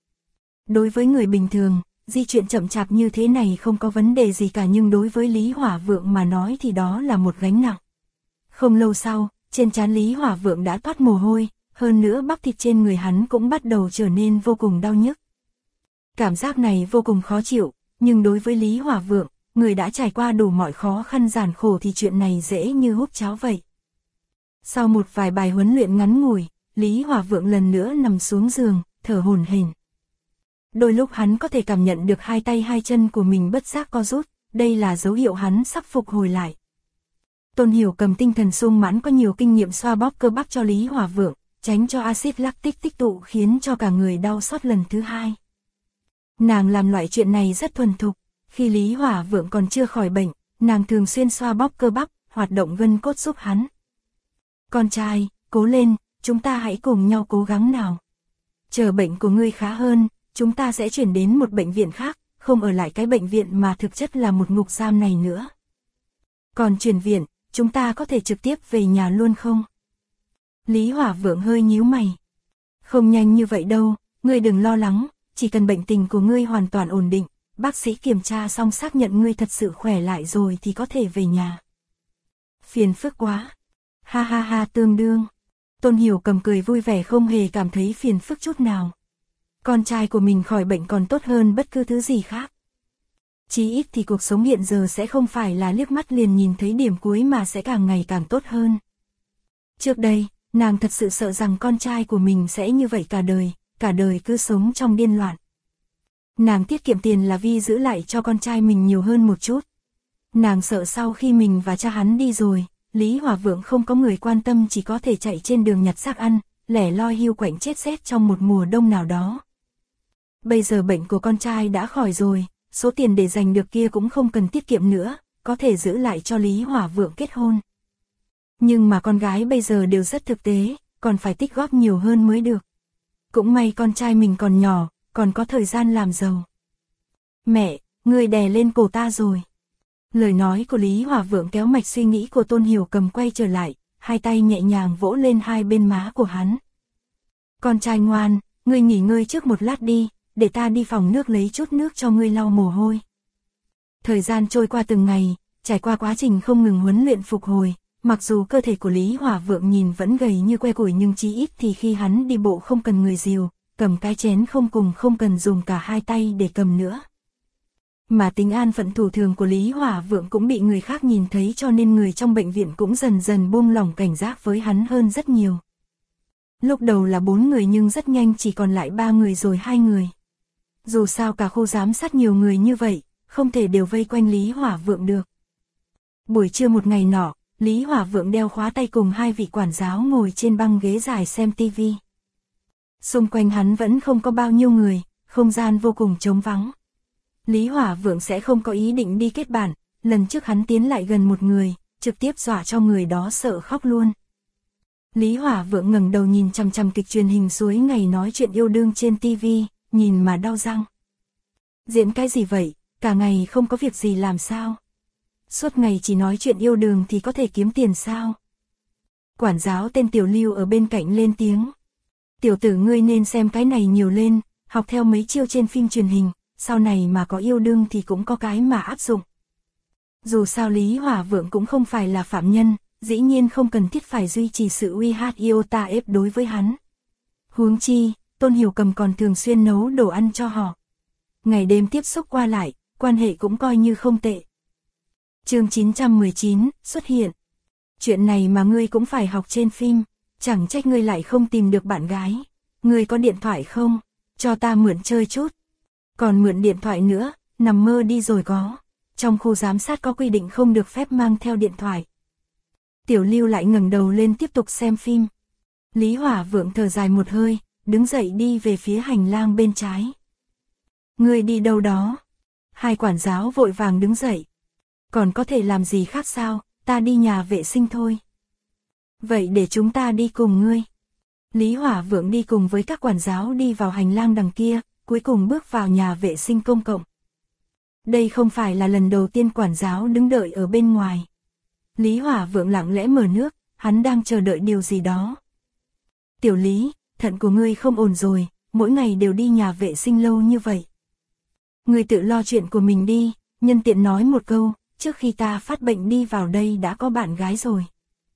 Đối với người bình thường, di chuyển chậm chạp như thế này không có vấn đề gì cả, nhưng đối với Lý Hỏa Vượng mà nói thì đó là một gánh nặng. Không lâu sau, trên trán Lý Hỏa Vượng đã toát mồ hôi, hơn nữa bắp thịt trên người hắn cũng bắt đầu trở nên vô cùng đau nhức. Cảm giác này vô cùng khó chịu, nhưng đối với Lý Hỏa Vượng, người đã trải qua đủ mọi khó khăn gian khổ thì chuyện này dễ như húp cháo vậy. Sau một vài bài huấn luyện ngắn ngủi, Lý Hỏa Vượng lần nữa nằm xuống giường, thở hổn hển. Đôi lúc hắn có thể cảm nhận được hai tay hai chân của mình bất giác co rút, đây là dấu hiệu hắn sắp phục hồi lại. Tôn Hiểu Cầm tinh thần sung mãn có nhiều kinh nghiệm xoa bóp cơ bắp cho Lý Hỏa Vượng, tránh cho axit lactic tích tụ khiến cho cả người đau xót lần thứ hai. Nàng làm loại chuyện này rất thuần thục, khi Lý Hỏa Vượng còn chưa khỏi bệnh, nàng thường xuyên xoa bóp cơ bắp, hoạt động gân cốt giúp hắn. Con trai, cố lên, chúng ta hãy cùng nhau cố gắng nào. Chờ bệnh của ngươi khá hơn, chúng ta sẽ chuyển đến một bệnh viện khác, không ở lại cái bệnh viện mà thực chất là một ngục giam này nữa. Còn chuyển viện, chúng ta có thể trực tiếp về nhà luôn không? Lý Hỏa Vượng hơi nhíu mày. Không nhanh như vậy đâu, ngươi đừng lo lắng, chỉ cần bệnh tình của ngươi hoàn toàn ổn định, bác sĩ kiểm tra xong xác nhận ngươi thật sự khỏe lại rồi thì có thể về nhà. Phiền phức quá. Ha ha ha, tương đương. Tôn Hiểu Cầm cười vui vẻ không hề cảm thấy phiền phức chút nào. Con trai của mình khỏi bệnh còn tốt hơn bất cứ thứ gì khác. Chí ít thì cuộc sống hiện giờ sẽ không phải là liếc mắt liền nhìn thấy điểm cuối mà sẽ càng ngày càng tốt hơn. Trước đây, nàng thật sự sợ rằng con trai của mình sẽ như vậy cả đời cứ sống trong điên loạn. Nàng tiết kiệm tiền là vì giữ lại cho con trai mình nhiều hơn một chút. Nàng sợ sau khi mình và cha hắn đi rồi, Lý Hỏa Vượng không có người quan tâm, chỉ có thể chạy trên đường nhặt xác ăn, lẻ loi hiu quạnh chết rét trong một mùa đông nào đó. Bây giờ bệnh của con trai đã khỏi rồi, số tiền để dành được kia cũng không cần tiết kiệm nữa, có thể giữ lại cho Lý Hỏa Vượng kết hôn. Nhưng mà con gái bây giờ đều rất thực tế, còn phải tích góp nhiều hơn mới được. Cũng may con trai mình còn nhỏ, còn có thời gian làm giàu. Mẹ, ngươi đè lên cổ ta rồi. Lời nói của Lý Hỏa Vượng kéo mạch suy nghĩ của Tôn Hiểu Cầm quay trở lại, hai tay nhẹ nhàng vỗ lên hai bên má của hắn. Con trai ngoan, ngươi nghỉ ngơi trước một lát đi, để ta đi phòng nước lấy chút nước cho ngươi lau mồ hôi. Thời gian trôi qua từng ngày, trải qua quá trình không ngừng huấn luyện phục hồi, mặc dù cơ thể của Lý Hỏa Vượng nhìn vẫn gầy như que củi nhưng chí ít thì khi hắn đi bộ không cần người dìu, cầm cái chén không cần dùng cả hai tay để cầm nữa. Mà tính an phận thủ thường của Lý Hỏa Vượng cũng bị người khác nhìn thấy, cho nên người trong bệnh viện cũng dần dần buông lỏng cảnh giác với hắn hơn rất nhiều. Lúc đầu là 4 người nhưng rất nhanh chỉ còn lại 3 người rồi 2 người. Dù sao cả khu giám sát nhiều người như vậy, không thể đều vây quanh Lý Hỏa Vượng được. Buổi trưa một ngày nọ, Lý Hỏa Vượng đeo khóa tay cùng 2 vị quản giáo ngồi trên băng ghế dài xem tivi. Xung quanh hắn vẫn không có bao nhiêu người, không gian vô cùng trống vắng. Lý Hỏa Vượng sẽ không có ý định đi kết bạn, lần trước hắn tiến lại gần một người, trực tiếp dọa cho người đó sợ khóc luôn. Lý Hỏa Vượng ngẩng đầu nhìn chằm chằm kịch truyền hình suối ngày nói chuyện yêu đương trên tivi, nhìn mà đau răng. Diễn cái gì vậy, cả ngày không có việc gì làm sao? Suốt ngày chỉ nói chuyện yêu đương thì có thể kiếm tiền sao? Quản giáo tên Tiểu Lưu ở bên cạnh lên tiếng. Tiểu tử ngươi nên xem cái này nhiều lên, học theo mấy chiêu trên phim truyền hình, sau này mà có yêu đương thì cũng có cái mà áp dụng. Dù sao Lý Hỏa Vượng cũng không phải là phạm nhân, dĩ nhiên không cần thiết phải duy trì sự uy hát iota ép đối với hắn. Huống chi, Tôn Hiểu Cầm còn thường xuyên nấu đồ ăn cho họ. Ngày đêm tiếp xúc qua lại, quan hệ cũng coi như không tệ. Chương 919, xuất hiện. Chuyện này mà ngươi cũng phải học trên phim, chẳng trách ngươi lại không tìm được bạn gái. Ngươi có điện thoại không? Cho ta mượn chơi chút. Còn mượn điện thoại nữa, nằm mơ đi rồi có. Trong khu giám sát có quy định không được phép mang theo điện thoại. Tiểu Lưu lại ngẩng đầu lên tiếp tục xem phim. Lý Hỏa Vượng thở dài một hơi, đứng dậy đi về phía hành lang bên trái. Ngươi đi đâu đó? Hai quản giáo vội vàng đứng dậy. Còn có thể làm gì khác sao, ta đi nhà vệ sinh thôi. Vậy để chúng ta đi cùng ngươi. Lý Hỏa Vượng đi cùng với các quản giáo đi vào hành lang đằng kia, cuối cùng bước vào nhà vệ sinh công cộng. Đây không phải là lần đầu tiên quản giáo đứng đợi ở bên ngoài. Lý Hỏa Vượng lặng lẽ mở nước, hắn đang chờ đợi điều gì đó. Tiểu Lý, thận của ngươi không ổn rồi, mỗi ngày đều đi nhà vệ sinh lâu như vậy. Ngươi tự lo chuyện của mình đi, nhân tiện nói một câu, trước khi ta phát bệnh đi vào đây đã có bạn gái rồi.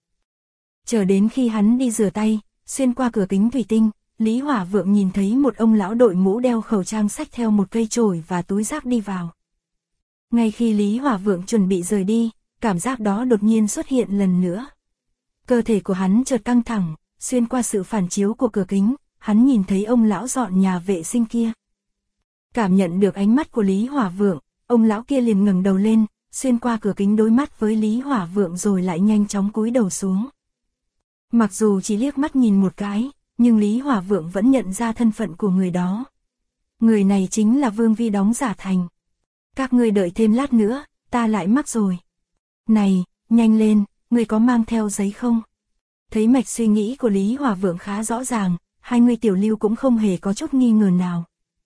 Chờ đến khi hắn đi rửa tay, xuyên qua cửa kính thủy tinh, Lý Hỏa Vượng nhìn thấy một ông lão đội mũ đeo khẩu trang xách theo một cây chổi và túi rác đi vào. Ngay khi Lý Hỏa Vượng chuẩn bị rời đi, cảm giác đó đột nhiên xuất hiện lần nữa. Cơ thể của hắn chợt căng thẳng, xuyên qua sự phản chiếu của cửa kính, hắn nhìn thấy ông lão dọn nhà vệ sinh kia. Cảm nhận được ánh mắt của Lý Hỏa Vượng, ông lão kia liền ngẩng đầu lên, xuyên qua cửa kính đối mắt với Lý Hỏa Vượng rồi lại nhanh chóng cúi đầu xuống. Mặc dù chỉ liếc mắt nhìn một cái, nhưng Lý Hỏa Vượng vẫn nhận ra thân phận của người đó. Người này chính là Vương Vi đóng giả thành. Các ngươi đợi thêm lát nữa, ta lại mắc rồi. Này, nhanh lên, ngươi có mang theo giấy không? Thấy mạch suy nghĩ của Lý Hỏa Vượng khá rõ ràng, hai người Tiểu Lưu cũng không hề có chút nghi ngờ nào.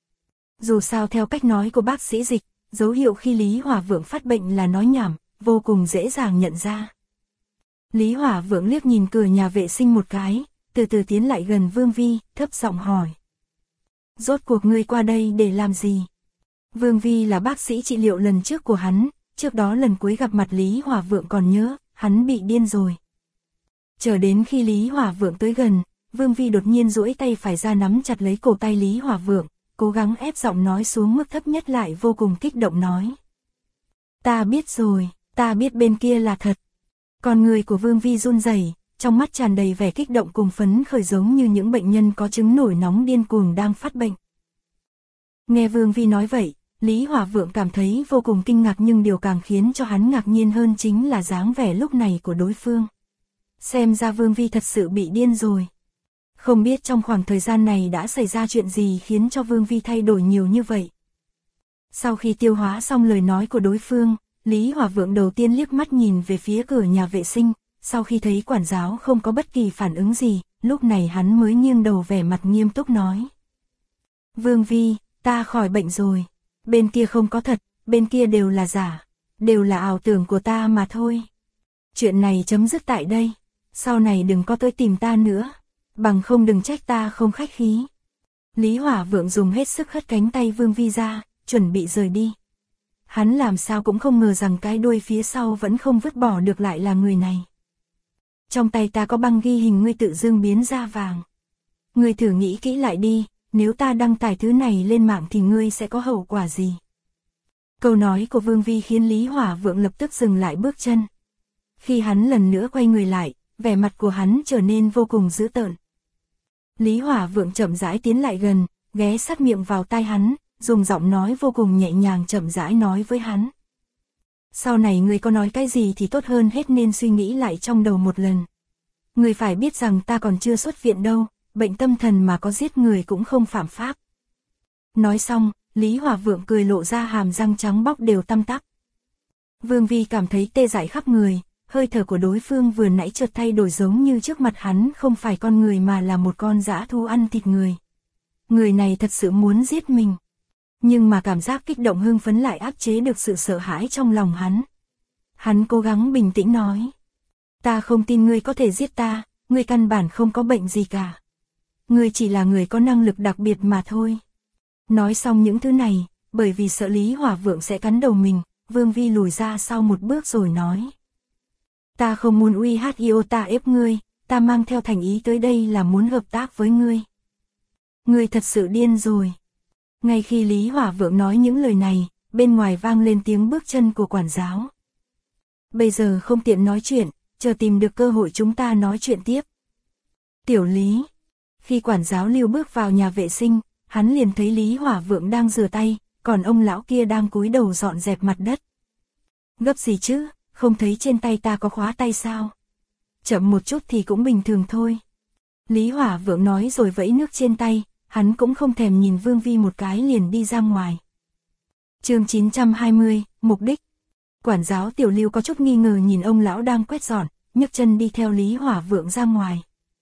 Dù sao theo cách nói của bác sĩ Dịch, dấu hiệu khi Lý Hỏa Vượng phát bệnh là nói nhảm, vô cùng dễ dàng nhận ra. Lý Hỏa Vượng liếc nhìn cửa nhà vệ sinh một cái, từ từ tiến lại gần Vương Vi, thấp giọng hỏi. Rốt cuộc ngươi qua đây để làm gì? Vương Vi là bác sĩ trị liệu lần trước của hắn, trước đó lần cuối gặp mặt Lý Hỏa Vượng còn nhớ, hắn bị điên rồi. Chờ đến khi Lý Hỏa Vượng tới gần, Vương Vi đột nhiên duỗi tay phải ra nắm chặt lấy cổ tay Lý Hỏa Vượng, cố gắng ép giọng nói xuống mức thấp nhất lại vô cùng kích động nói. Ta biết rồi, ta biết bên kia là thật. Con người của Vương Vi run rẩy, trong mắt tràn đầy vẻ kích động cùng phấn khởi giống như những bệnh nhân có chứng nổi nóng điên cuồng đang phát bệnh. Nghe Vương Vi nói vậy, Lý Hỏa Vượng cảm thấy vô cùng kinh ngạc, nhưng điều càng khiến cho hắn ngạc nhiên hơn chính là dáng vẻ lúc này của đối phương. Xem ra Vương Vi thật sự bị điên rồi. Không biết trong khoảng thời gian này đã xảy ra chuyện gì khiến cho Vương Vi thay đổi nhiều như vậy. Sau khi tiêu hóa xong lời nói của đối phương, Lý Hỏa Vượng đầu tiên liếc mắt nhìn về phía cửa nhà vệ sinh, sau khi thấy quản giáo không có bất kỳ phản ứng gì, lúc này hắn mới nghiêng đầu vẻ mặt nghiêm túc nói. Vương Vi, ta khỏi bệnh rồi. Bên kia không có thật, bên kia đều là giả, đều là ảo tưởng của ta mà thôi. Chuyện này chấm dứt tại đây, sau này đừng có tới tìm ta nữa, bằng không đừng trách ta không khách khí. Lý Hỏa Vượng dùng hết sức hất cánh tay Vương Vi ra, chuẩn bị rời đi. Hắn làm sao cũng không ngờ rằng cái đuôi phía sau vẫn không vứt bỏ được lại là người này. Trong tay ta có băng ghi hình ngươi tự dưng biến da vàng. Ngươi thử nghĩ kỹ lại đi, nếu ta đăng tải thứ này lên mạng thì ngươi sẽ có hậu quả gì? Câu nói của Vương Vi khiến Lý Hỏa Vượng lập tức dừng lại bước chân. Khi hắn lần nữa quay người lại, vẻ mặt của hắn trở nên vô cùng dữ tợn. Lý Hỏa Vượng chậm rãi tiến lại gần, ghé sát miệng vào tai hắn, dùng giọng nói vô cùng nhẹ nhàng chậm rãi nói với hắn. Sau này ngươi có nói cái gì thì tốt hơn hết nên suy nghĩ lại trong đầu một lần. Ngươi phải biết rằng ta còn chưa xuất viện đâu, bệnh tâm thần mà có giết người cũng không phạm pháp. Nói xong, Lý Hỏa Vượng cười lộ ra hàm răng trắng bóc đều tăm tắp. Vương Vi cảm thấy tê dại khắp người, hơi thở của đối phương vừa nãy chợt thay đổi giống như trước mặt hắn không phải con người mà là một con dã thú ăn thịt người. Người này thật sự muốn giết mình. Nhưng mà cảm giác kích động hưng phấn lại áp chế được sự sợ hãi trong lòng hắn. Hắn cố gắng bình tĩnh nói. Ta không tin ngươi có thể giết ta, ngươi căn bản không có bệnh gì cả. Ngươi chỉ là người có năng lực đặc biệt mà thôi. Nói xong những thứ này, bởi vì sợ Lý Hỏa Vượng sẽ cắn đầu mình, Vương Vi lùi ra sau một bước rồi nói. Ta không muốn uy hiếp ta ép ngươi, ta mang theo thành ý tới đây là muốn hợp tác với ngươi. Ngươi thật sự điên rồi. Ngay khi Lý Hỏa Vượng nói những lời này, bên ngoài vang lên tiếng bước chân của quản giáo. Bây giờ không tiện nói chuyện, chờ tìm được cơ hội chúng ta nói chuyện tiếp. Tiểu Lý. Khi quản giáo Lưu bước vào nhà vệ sinh, hắn liền thấy Lý Hỏa Vượng đang rửa tay, còn ông lão kia đang cúi đầu dọn dẹp mặt đất. Gấp gì chứ, không thấy trên tay ta có khóa tay sao? chậm một chút thì cũng bình thường thôi. Lý Hỏa Vượng nói rồi vẫy nước trên tay, hắn cũng không thèm nhìn Vương Vi một cái liền đi ra ngoài. Chương 920, mục đích. Quản giáo Tiểu Lưu có chút nghi ngờ nhìn ông lão đang quét dọn, nhấc chân đi theo Lý Hỏa Vượng ra ngoài.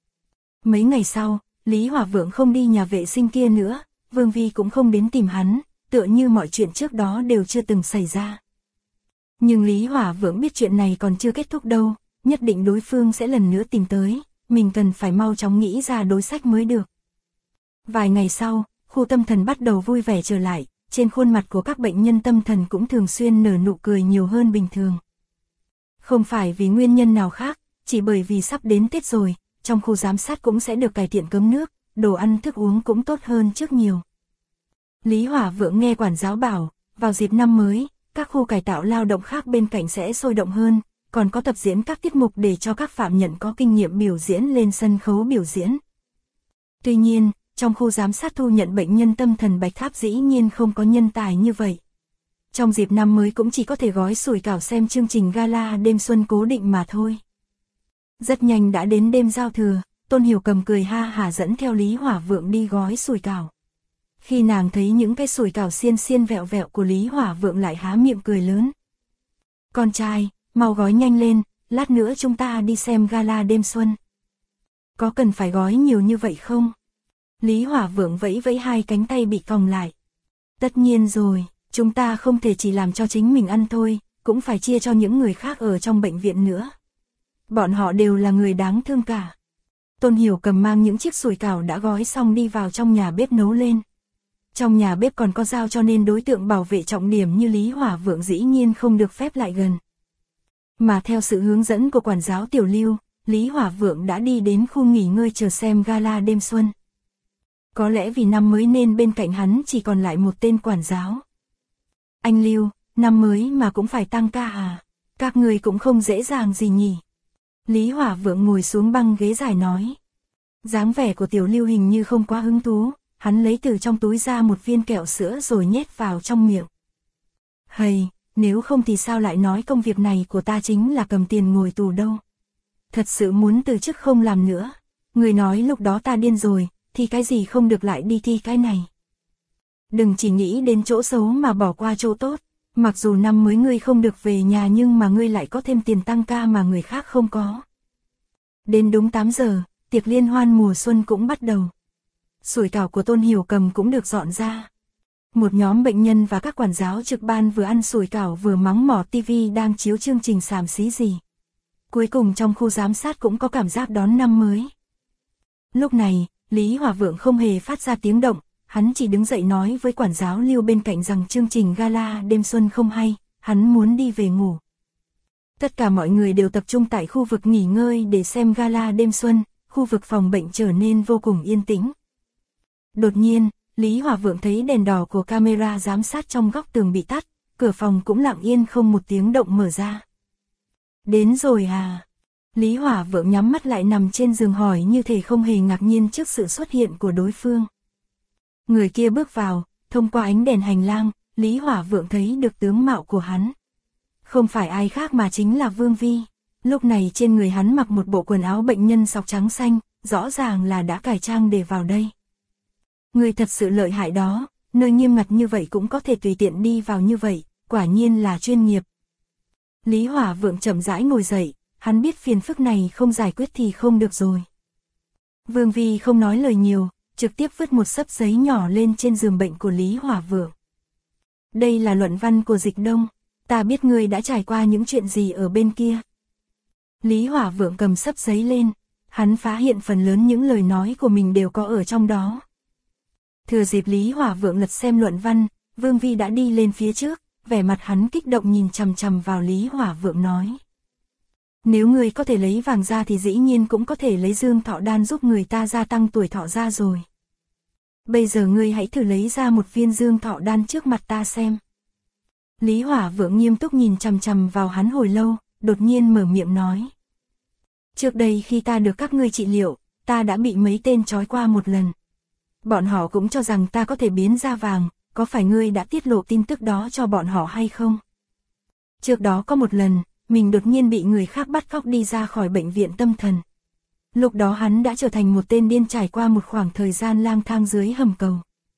Mấy ngày sau, Lý Hỏa Vượng không đi nhà vệ sinh kia nữa, Vương Vi cũng không đến tìm hắn, tựa như mọi chuyện trước đó đều chưa từng xảy ra. Nhưng Lý Hỏa Vượng biết chuyện này còn chưa kết thúc đâu, nhất định đối phương sẽ lần nữa tìm tới, mình cần phải mau chóng nghĩ ra đối sách mới được. Vài ngày sau, khu tâm thần bắt đầu vui vẻ trở lại, trên khuôn mặt của các bệnh nhân tâm thần cũng thường xuyên nở nụ cười nhiều hơn bình thường. Không phải vì nguyên nhân nào khác, chỉ bởi vì sắp đến Tết rồi, trong khu giám sát cũng sẽ được cải thiện cơm nước, đồ ăn thức uống cũng tốt hơn trước nhiều. Lý Hỏa Vượng nghe quản giáo bảo, vào dịp năm mới, các khu cải tạo lao động khác bên cạnh sẽ sôi động hơn, còn có tập diễn các tiết mục để cho các phạm nhân có kinh nghiệm biểu diễn lên sân khấu biểu diễn. Tuy nhiên, trong khu giám sát thu nhận bệnh nhân tâm thần Bạch Tháp dĩ nhiên không có nhân tài như vậy. Trong dịp năm mới cũng chỉ có thể gói sủi cảo xem chương trình gala đêm xuân cố định mà thôi. Rất nhanh đã đến đêm giao thừa, Tôn Hiểu Cầm cười ha hả dẫn theo Lý Hỏa Vượng đi gói sủi cảo. Khi nàng thấy những cái sủi cảo xiên xiên vẹo vẹo của Lý Hỏa Vượng lại há miệng cười lớn. Con trai, mau gói nhanh lên, lát nữa chúng ta đi xem gala đêm xuân. Có cần phải gói nhiều như vậy không? Lý Hỏa Vượng vẫy vẫy hai cánh tay bị còng lại. Tất nhiên rồi, chúng ta không thể chỉ làm cho chính mình ăn thôi, cũng phải chia cho những người khác ở trong bệnh viện nữa. Bọn họ đều là người đáng thương cả. Tôn Hiểu Cầm mang những chiếc sủi cảo đã gói xong đi vào trong nhà bếp nấu lên. Trong nhà bếp còn có dao cho nên đối tượng bảo vệ trọng điểm như Lý Hỏa Vượng dĩ nhiên không được phép lại gần. Mà theo sự hướng dẫn của quản giáo Tiểu Lưu, Lý Hỏa Vượng đã đi đến khu nghỉ ngơi chờ xem gala đêm xuân. Có lẽ vì năm mới nên bên cạnh hắn chỉ còn lại một tên quản giáo. Anh Lưu, năm mới mà cũng phải tăng ca à? Các người cũng không dễ dàng gì nhỉ? Lý Hỏa Vượng ngồi xuống băng ghế dài nói. Dáng vẻ của Tiểu Lưu hình như không quá hứng thú, hắn lấy từ trong túi ra một viên kẹo sữa rồi nhét vào trong miệng. Hầy, nếu không thì sao lại nói công việc này của ta chính là cầm tiền ngồi tù đâu. Thật sự muốn từ chức không làm nữa. Người nói lúc đó ta điên rồi, thì cái gì không được lại đi thi cái này. Đừng chỉ nghĩ đến chỗ xấu mà bỏ qua chỗ tốt. Mặc dù năm mới ngươi không được về nhà nhưng mà ngươi lại có thêm tiền tăng ca mà người khác không có. Đến đúng 8 giờ, tiệc liên hoan mùa xuân cũng bắt đầu. Sủi cảo của Tôn Hiểu Cầm cũng được dọn ra. Một nhóm bệnh nhân và các quản giáo trực ban vừa ăn sủi cảo vừa mắng mỏ tivi đang chiếu chương trình xàm xí gì. Cuối cùng trong khu giám sát cũng có cảm giác đón năm mới. Lúc này, Lý Hỏa Vượng không hề phát ra tiếng động, hắn chỉ đứng dậy nói với quản giáo Lưu bên cạnh rằng chương trình gala đêm xuân không hay, hắn muốn đi về ngủ. Tất cả mọi người đều tập trung tại khu vực nghỉ ngơi để xem gala đêm xuân, khu vực phòng bệnh trở nên vô cùng yên tĩnh. Đột nhiên, Lý Hỏa Vượng thấy đèn đỏ của camera giám sát trong góc tường bị tắt, cửa phòng cũng lặng yên không một tiếng động mở ra. Đến rồi à? Lý Hỏa Vượng nhắm mắt lại nằm trên giường hỏi như thể không hề ngạc nhiên trước sự xuất hiện của đối phương. Người kia bước vào, thông qua ánh đèn hành lang, Lý Hỏa Vượng thấy được tướng mạo của hắn. Không phải ai khác mà chính là Vương Vi. Lúc này trên người hắn mặc một bộ quần áo bệnh nhân sọc trắng xanh, rõ ràng là đã cải trang để vào đây. Người thật sự lợi hại đó, nơi nghiêm ngặt như vậy cũng có thể tùy tiện đi vào như vậy, quả nhiên là chuyên nghiệp. Lý Hỏa Vượng chậm rãi ngồi dậy, hắn biết phiền phức này không giải quyết thì không được rồi. Vương Vi không nói lời nhiều, trực tiếp vứt một xấp giấy nhỏ lên trên giường bệnh của Lý Hỏa Vượng. Đây là luận văn của Dịch Đông, ta biết ngươi đã trải qua những chuyện gì ở bên kia. Lý Hỏa Vượng cầm xấp giấy lên, hắn phát hiện phần lớn những lời nói của mình đều có ở trong đó. Thừa dịp Lý Hỏa Vượng lật xem luận văn, Vương Vi đã đi lên phía trước, vẻ mặt hắn kích động nhìn chằm chằm vào Lý Hỏa Vượng nói. Nếu ngươi có thể lấy vàng ra thì dĩ nhiên cũng có thể lấy dương thọ đan giúp người ta gia tăng tuổi thọ ra rồi. Bây giờ ngươi hãy thử lấy ra một viên dương thọ đan trước mặt ta xem. Lý Hỏa Vượng nghiêm túc nhìn chằm chằm vào hắn hồi lâu, đột nhiên mở miệng nói. Trước đây khi ta được các ngươi trị liệu, ta đã bị mấy tên trói qua một lần. Bọn họ cũng cho rằng ta có thể biến ra vàng, có phải ngươi đã tiết lộ tin tức đó cho bọn họ hay không? Trước đó có một lần, mình đột nhiên bị người khác bắt cóc đi ra khỏi bệnh viện tâm thần. Lúc đó hắn đã trở thành một tên điên trải qua một khoảng thời gian lang thang dưới hầm cầu.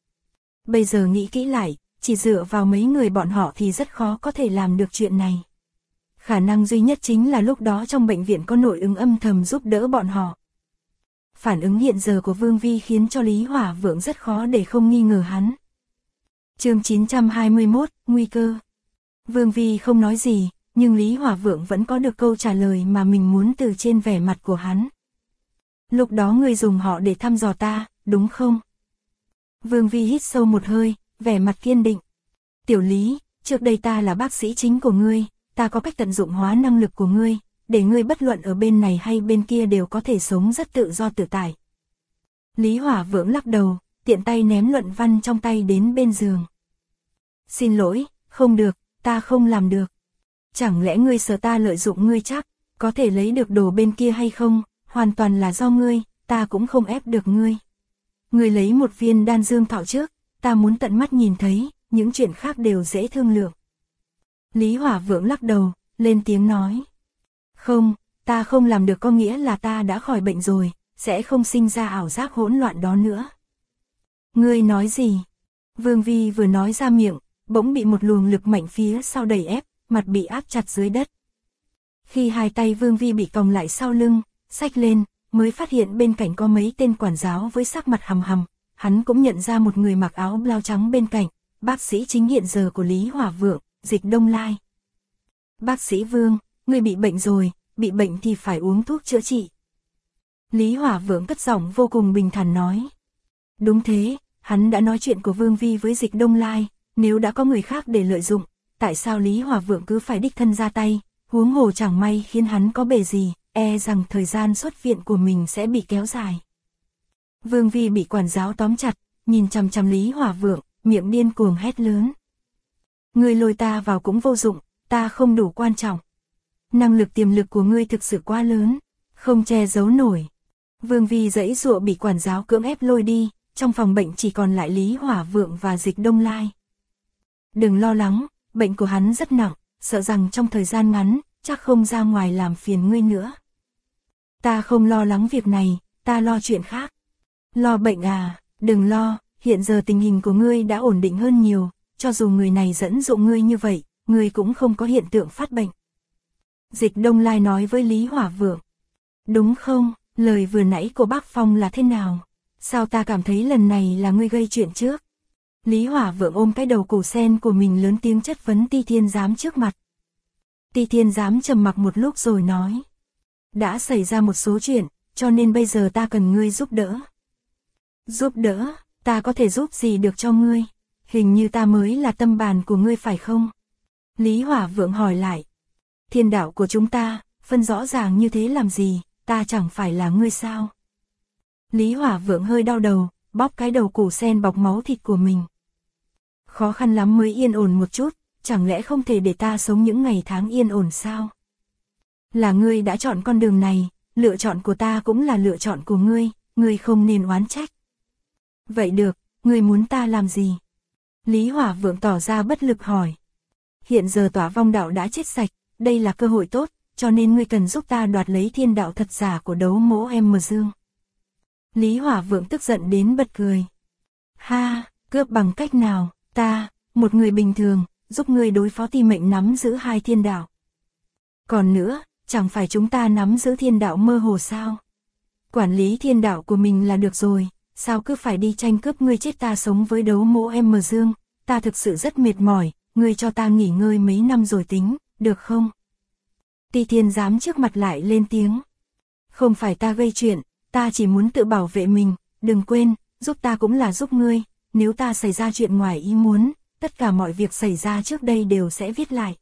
Bây giờ nghĩ kỹ lại, chỉ dựa vào mấy người bọn họ thì rất khó có thể làm được chuyện này. Khả năng duy nhất chính là lúc đó trong bệnh viện có nội ứng âm thầm giúp đỡ bọn họ. Phản ứng hiện giờ của Vương Vi khiến cho Lý Hỏa Vượng rất khó để không nghi ngờ hắn. Chương 921, nguy cơ. Vương Vi không nói gì, nhưng Lý Hỏa Vượng vẫn có được câu trả lời mà mình muốn từ trên vẻ mặt của hắn. Lúc đó ngươi dùng họ để thăm dò ta, đúng không? Vương Vi hít sâu một hơi, vẻ mặt kiên định. Tiểu Lý, trước đây ta là bác sĩ chính của ngươi, ta có cách tận dụng hóa năng lực của ngươi, để ngươi bất luận ở bên này hay bên kia đều có thể sống rất tự do tự tại. Lý Hỏa Vượng lắc đầu, tiện tay ném luận văn trong tay đến bên giường. Xin lỗi, không được, ta không làm được. Chẳng lẽ ngươi sợ ta lợi dụng ngươi chắc, có thể lấy được đồ bên kia hay không, hoàn toàn là do ngươi, ta cũng không ép được ngươi. Ngươi lấy một viên đan dương thọ trước, ta muốn tận mắt nhìn thấy, những chuyện khác đều dễ thương lượng. Lý Hỏa Vượng lắc đầu, lên tiếng nói. Không, ta không làm được có nghĩa là ta đã khỏi bệnh rồi, sẽ không sinh ra ảo giác hỗn loạn đó nữa. Ngươi nói gì? Vương Vi vừa nói ra miệng, bỗng bị một luồng lực mạnh phía sau đẩy ép, mặt bị áp chặt dưới đất. Khi hai tay Vương Vi bị còng lại sau lưng, xách lên, mới phát hiện bên cạnh có mấy tên quản giáo với sắc mặt hầm hầm. Hắn cũng nhận ra một người mặc áo blau trắng bên cạnh, bác sĩ chính hiện giờ của Lý Hỏa Vượng, Dịch Đông Lai. Bác sĩ Vương, ngươi bị bệnh rồi, bị bệnh thì phải uống thuốc chữa trị. Lý Hỏa Vượng cất giọng vô cùng bình thản nói. Đúng thế, hắn đã nói chuyện của Vương Vi với Dịch Đông Lai, nếu đã có người khác để lợi dụng, tại sao Lý Hỏa Vượng cứ phải đích thân ra tay, huống hồ chẳng may khiến hắn có bề gì, e rằng thời gian xuất viện của mình sẽ bị kéo dài. Vương Vi bị quản giáo tóm chặt, nhìn chằm chằm Lý Hỏa Vượng, miệng điên cuồng hét lớn. Ngươi lôi ta vào cũng vô dụng, ta không đủ quan trọng. Năng lực tiềm lực của ngươi thực sự quá lớn, không che giấu nổi. Vương Vi giãy giụa bị quản giáo cưỡng ép lôi đi, trong phòng bệnh chỉ còn lại Lý Hỏa Vượng và Dịch Đông Lai. Đừng lo lắng, bệnh của hắn rất nặng, sợ rằng trong thời gian ngắn, chắc không ra ngoài làm phiền ngươi nữa. Ta không lo lắng việc này, ta lo chuyện khác. Lo bệnh à, đừng lo, hiện giờ tình hình của ngươi đã ổn định hơn nhiều, cho dù người này dẫn dụ ngươi như vậy, ngươi cũng không có hiện tượng phát bệnh. Dịch Đông Lai nói với Lý Hỏa Vượng. Đúng không, lời vừa nãy của bác Phong là thế nào? Sao ta cảm thấy lần này là ngươi gây chuyện trước? Lý Hỏa Vượng ôm cái đầu củ sen của mình lớn tiếng chất vấn Ti Thiên Giám trước mặt. Ti Thiên Giám trầm mặc một lúc rồi nói. Đã xảy ra một số chuyện, cho nên bây giờ ta cần ngươi giúp đỡ. Giúp đỡ, ta có thể giúp gì được cho ngươi? Hình như ta mới là tâm bàn của ngươi phải không? Lý Hỏa Vượng hỏi lại. Thiên đạo của chúng ta, phân rõ ràng như thế làm gì, ta chẳng phải là ngươi sao? Lý Hỏa Vượng hơi đau đầu, bóp cái đầu củ sen bọc máu thịt của mình. Khó khăn lắm mới yên ổn một chút, chẳng lẽ không thể để ta sống những ngày tháng yên ổn sao? Là ngươi đã chọn con đường này, lựa chọn của ta cũng là lựa chọn của ngươi không nên oán trách. Vậy được, ngươi muốn ta làm gì? Lý Hỏa Vượng tỏ ra bất lực hỏi. Hiện giờ Tỏa Vong đạo đã chết sạch, đây là cơ hội tốt, cho nên ngươi cần giúp ta đoạt lấy thiên đạo thật giả của Đấu Mỗ M Dương. Lý Hỏa Vượng tức giận đến bật cười. Ha, cướp bằng cách nào, ta, một người bình thường, giúp ngươi đối phó Ti Mệnh nắm giữ hai thiên đạo. Còn nữa, chẳng phải chúng ta nắm giữ thiên đạo mơ hồ sao? Quản lý thiên đạo của mình là được rồi, sao cứ phải đi tranh cướp ngươi chết ta sống với Đấu Mỗ M Dương, ta thực sự rất mệt mỏi, ngươi cho ta nghỉ ngơi mấy năm rồi tính, được không? Ti Thiên Giám trước mặt lại lên tiếng. Không phải ta gây chuyện, ta chỉ muốn tự bảo vệ mình, đừng quên, giúp ta cũng là giúp ngươi, nếu ta xảy ra chuyện ngoài ý muốn, tất cả mọi việc xảy ra trước đây đều sẽ viết lại.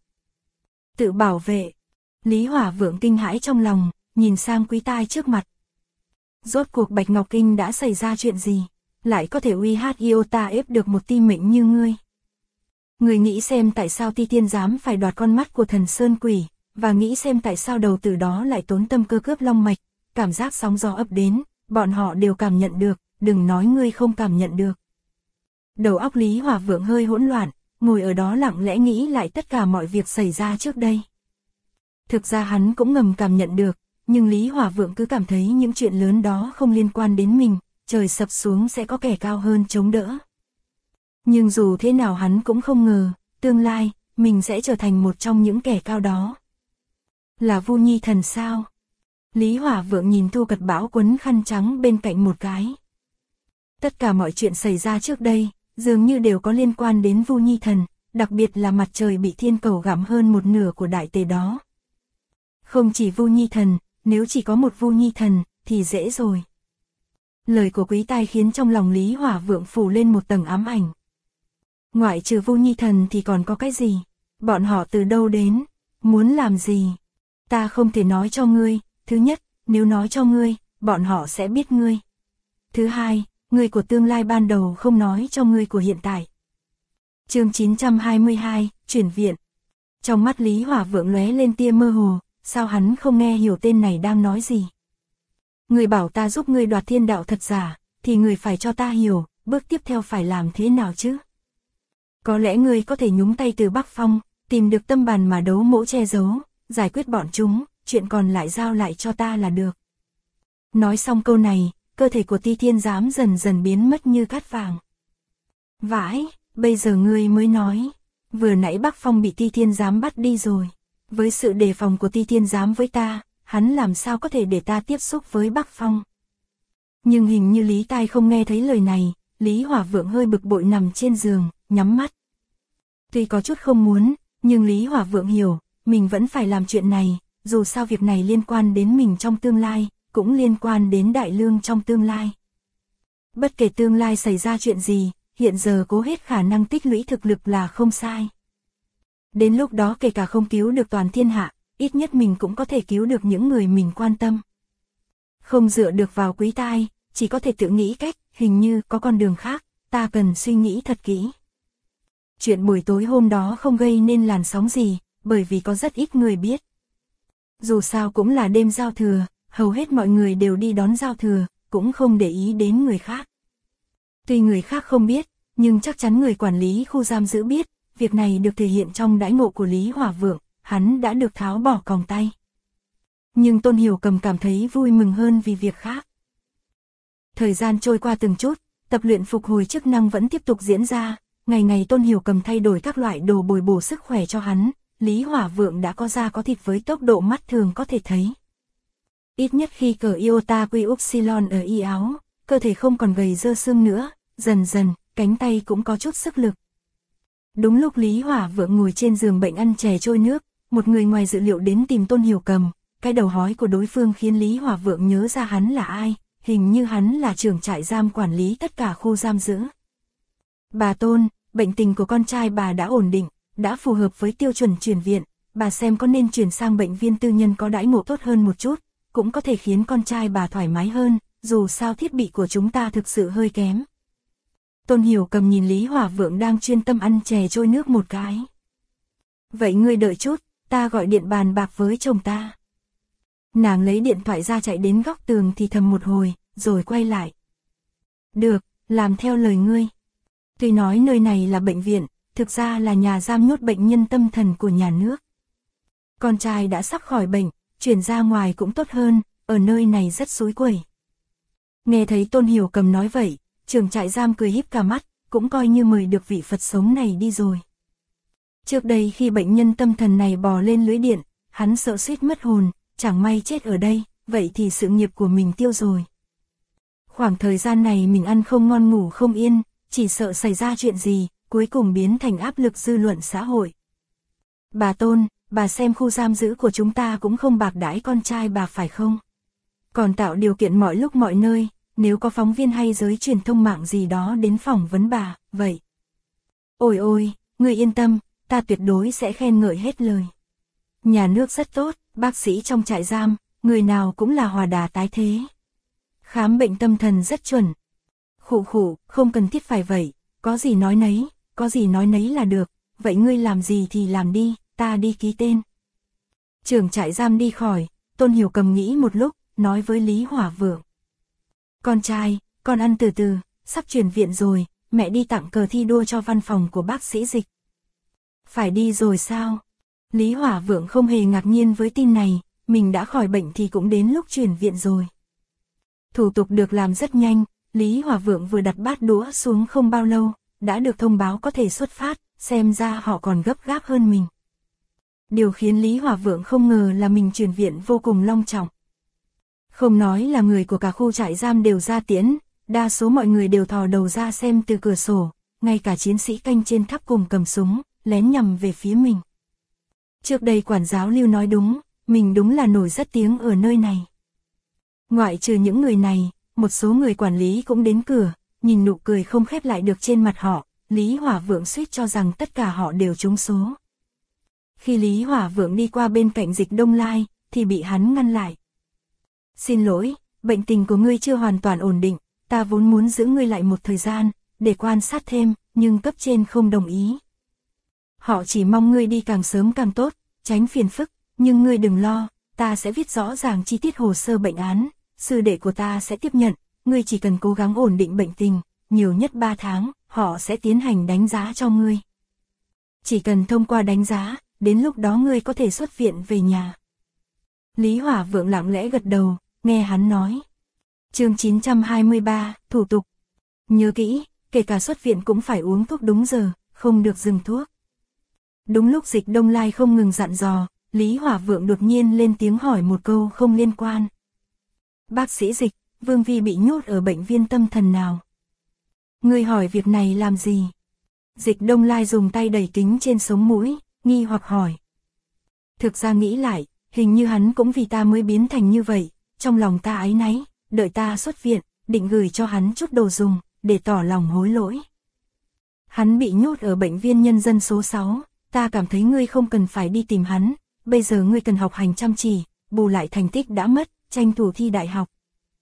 Tự bảo vệ. Lý Hỏa Vượng kinh hãi trong lòng, nhìn sang Quý Tai trước mặt. Rốt cuộc Bạch Ngọc Kinh đã xảy ra chuyện gì, lại có thể uy hát Iota ép được một Ti Mệnh như ngươi. Người nghĩ xem tại sao Ti Thiên Giám phải đoạt con mắt của Thần Sơn Quỷ, và nghĩ xem tại sao đầu tử đó lại tốn tâm cơ cướp long mạch, cảm giác sóng gió ập đến, bọn họ đều cảm nhận được, đừng nói ngươi không cảm nhận được. Đầu óc Lý Hỏa Vượng hơi hỗn loạn, ngồi ở đó lặng lẽ nghĩ lại tất cả mọi việc xảy ra trước đây. Thực ra hắn cũng ngầm cảm nhận được, nhưng Lý Hỏa Vượng cứ cảm thấy những chuyện lớn đó không liên quan đến mình, trời sập xuống sẽ có kẻ cao hơn chống đỡ. Nhưng dù thế nào hắn cũng không ngờ, tương lai, mình sẽ trở thành một trong những kẻ cao đó. Là Vu Nhi Thần sao? Lý Hỏa Vượng nhìn Thu Cật Bảo quấn khăn trắng bên cạnh một cái. Tất cả mọi chuyện xảy ra trước đây, dường như đều có liên quan đến Vu Nhi Thần, đặc biệt là mặt trời bị thiên cầu gặm hơn một nửa của đại tề đó. Không chỉ Vu Nhi Thần, nếu chỉ có một Vu Nhi Thần, thì dễ rồi. Lời của Quý Tai khiến trong lòng Lý Hỏa Vượng phủ lên một tầng ám ảnh. Ngoại trừ Vu Nhi Thần thì còn có cái gì? Bọn họ từ đâu đến? Muốn làm gì? Ta không thể nói cho ngươi. Thứ nhất, nếu nói cho ngươi, bọn họ sẽ biết ngươi. Thứ hai, ngươi của tương lai ban đầu không nói cho ngươi của hiện tại. Chương 922, chuyển viện. Trong mắt Lý Hỏa Vượng lóe lên tia mơ hồ, sao hắn không nghe hiểu tên này đang nói gì? Ngươi bảo ta giúp ngươi đoạt thiên đạo thật giả, thì ngươi phải cho ta hiểu, bước tiếp theo phải làm thế nào chứ? Có lẽ ngươi có thể nhúng tay từ Bắc Phong, tìm được tâm bàn mà đấu mỗ che giấu, giải quyết bọn chúng, chuyện còn lại giao lại cho ta là được. Nói xong câu này, cơ thể của Ti Thiên Giám dần dần biến mất như cát vàng. Vãi, bây giờ ngươi mới nói, vừa nãy Bắc Phong bị Ti Thiên Giám bắt đi rồi. Với sự đề phòng của Ti Thiên Giám với ta, hắn làm sao có thể để ta tiếp xúc với Bắc Phong. Nhưng hình như Lý Tai không nghe thấy lời này, Lý Hỏa Vượng hơi bực bội nằm trên giường, nhắm mắt. Tuy có chút không muốn, nhưng Lý Hỏa Vượng hiểu, mình vẫn phải làm chuyện này, dù sao việc này liên quan đến mình trong tương lai, cũng liên quan đến Đại Lương trong tương lai. Bất kể tương lai xảy ra chuyện gì, hiện giờ cố hết khả năng tích lũy thực lực là không sai. Đến lúc đó kể cả không cứu được toàn thiên hạ, ít nhất mình cũng có thể cứu được những người mình quan tâm. Không dựa được vào Quý Tai, chỉ có thể tự nghĩ cách, hình như có con đường khác, ta cần suy nghĩ thật kỹ. Chuyện buổi tối hôm đó không gây nên làn sóng gì, bởi vì có rất ít người biết. Dù sao cũng là đêm giao thừa, hầu hết mọi người đều đi đón giao thừa, cũng không để ý đến người khác. Tuy người khác không biết, nhưng chắc chắn người quản lý khu giam giữ biết, việc này được thể hiện trong đãi ngộ của Lý Hỏa Vượng, hắn đã được tháo bỏ còng tay. Nhưng Tôn Hiểu Cầm cảm thấy vui mừng hơn vì việc khác. Thời gian trôi qua từng chút, tập luyện phục hồi chức năng vẫn tiếp tục diễn ra, ngày ngày Tôn Hiểu Cầm thay đổi các loại đồ bồi bổ sức khỏe cho hắn, Lý Hỏa Vượng đã có da có thịt với tốc độ mắt thường có thể thấy. Ít nhất khi cờ iota quy upsilon ở y áo, cơ thể không còn gầy dơ xương nữa, dần dần, cánh tay cũng có chút sức lực. Đúng lúc Lý Hỏa Vượng ngồi trên giường bệnh ăn chè trôi nước, một người ngoài dự liệu đến tìm Tôn Hiểu Cầm, cái đầu hói của đối phương khiến Lý Hỏa Vượng nhớ ra hắn là ai, hình như hắn là trưởng trại giam quản lý tất cả khu giam giữ. Bà Tôn, bệnh tình của con trai bà đã ổn định, đã phù hợp với tiêu chuẩn chuyển viện, bà xem có nên chuyển sang bệnh viện tư nhân có đãi ngộ tốt hơn một chút, cũng có thể khiến con trai bà thoải mái hơn, dù sao thiết bị của chúng ta thực sự hơi kém. Tôn Hiểu Cầm nhìn Lý Hỏa Vượng đang chuyên tâm ăn chè trôi nước một cái. Vậy ngươi đợi chút, ta gọi điện bàn bạc với chồng ta. Nàng lấy điện thoại ra chạy đến góc tường thì thầm một hồi, rồi quay lại. Được, làm theo lời ngươi. Tuy nói nơi này là bệnh viện, thực ra là nhà giam nhốt bệnh nhân tâm thần của nhà nước. Con trai đã sắp khỏi bệnh, chuyển ra ngoài cũng tốt hơn, ở nơi này rất xúi quẩy. Nghe thấy Tôn Hiểu Cầm nói vậy, trưởng trại giam cười híp cả mắt, cũng coi như mời được vị Phật sống này đi rồi. Trước đây khi bệnh nhân tâm thần này bò lên lưới điện, hắn sợ suýt mất hồn, chẳng may chết ở đây, vậy thì sự nghiệp của mình tiêu rồi. Khoảng thời gian này mình ăn không ngon ngủ không yên, chỉ sợ xảy ra chuyện gì, cuối cùng biến thành áp lực dư luận xã hội. Bà Tôn, bà xem khu giam giữ của chúng ta cũng không bạc đãi con trai bà phải không? Còn tạo điều kiện mọi lúc mọi nơi, nếu có phóng viên hay giới truyền thông mạng gì đó đến phỏng vấn bà, vậy. Ôi ôi, người yên tâm, ta tuyệt đối sẽ khen ngợi hết lời. Nhà nước rất tốt, bác sĩ trong trại giam, người nào cũng là hòa đà tái thế. Khám bệnh tâm thần rất chuẩn. Khụ khụ, không cần thiết phải vậy, có gì nói nấy là được, vậy ngươi làm gì thì làm đi, ta đi ký tên. Trưởng trại giam đi khỏi, Tôn Hiểu Cầm nghĩ một lúc, nói với Lý Hỏa Vượng. Con trai, con ăn từ từ, sắp chuyển viện rồi, mẹ đi tặng cờ thi đua cho văn phòng của bác sĩ Dịch. Phải đi rồi sao? Lý Hỏa Vượng không hề ngạc nhiên với tin này, mình đã khỏi bệnh thì cũng đến lúc chuyển viện rồi. Thủ tục được làm rất nhanh, Lý Hỏa Vượng vừa đặt bát đũa xuống không bao lâu, đã được thông báo có thể xuất phát, xem ra họ còn gấp gáp hơn mình. Điều khiến Lý Hỏa Vượng không ngờ là mình chuyển viện vô cùng long trọng. Không nói là người của cả khu trại giam đều ra tiễn, đa số mọi người đều thò đầu ra xem từ cửa sổ, ngay cả chiến sĩ canh trên tháp cùng cầm súng, lén nhằm về phía mình. Trước đây quản giáo Lưu nói đúng, mình đúng là nổi rất tiếng ở nơi này. Ngoại trừ những người này, một số người quản lý cũng đến cửa, nhìn nụ cười không khép lại được trên mặt họ, Lý Hỏa Vượng suýt cho rằng tất cả họ đều trúng số. Khi Lý Hỏa Vượng đi qua bên cạnh Dịch Đông Lai, thì bị hắn ngăn lại. Xin lỗi, bệnh tình của ngươi chưa hoàn toàn ổn định, ta vốn muốn giữ ngươi lại một thời gian, để quan sát thêm, nhưng cấp trên không đồng ý. Họ chỉ mong ngươi đi càng sớm càng tốt, tránh phiền phức, nhưng ngươi đừng lo, ta sẽ viết rõ ràng chi tiết hồ sơ bệnh án, sư đệ của ta sẽ tiếp nhận, ngươi chỉ cần cố gắng ổn định bệnh tình, nhiều nhất 3 tháng, họ sẽ tiến hành đánh giá cho ngươi. Chỉ cần thông qua đánh giá, đến lúc đó ngươi có thể xuất viện về nhà. Lý Hỏa Vượng lặng lẽ gật đầu, nghe hắn nói. Chương 923, thủ tục. Nhớ kỹ, kể cả xuất viện cũng phải uống thuốc đúng giờ, không được dừng thuốc. Đúng lúc Dịch Đông Lai không ngừng dặn dò, Lý Hỏa Vượng đột nhiên lên tiếng hỏi một câu không liên quan. Bác sĩ Dịch, Vương Vi bị nhốt ở bệnh viện tâm thần nào? Ngươi hỏi việc này làm gì? Dịch Đông Lai dùng tay đẩy kính trên sống mũi, nghi hoặc hỏi. Thực ra nghĩ lại, hình như hắn cũng vì ta mới biến thành như vậy, trong lòng ta áy náy, đợi ta xuất viện, định gửi cho hắn chút đồ dùng, để tỏ lòng hối lỗi. Hắn bị nhốt ở bệnh viện nhân dân số 6, ta cảm thấy ngươi không cần phải đi tìm hắn, bây giờ ngươi cần học hành chăm chỉ, bù lại thành tích đã mất, tranh thủ thi đại học.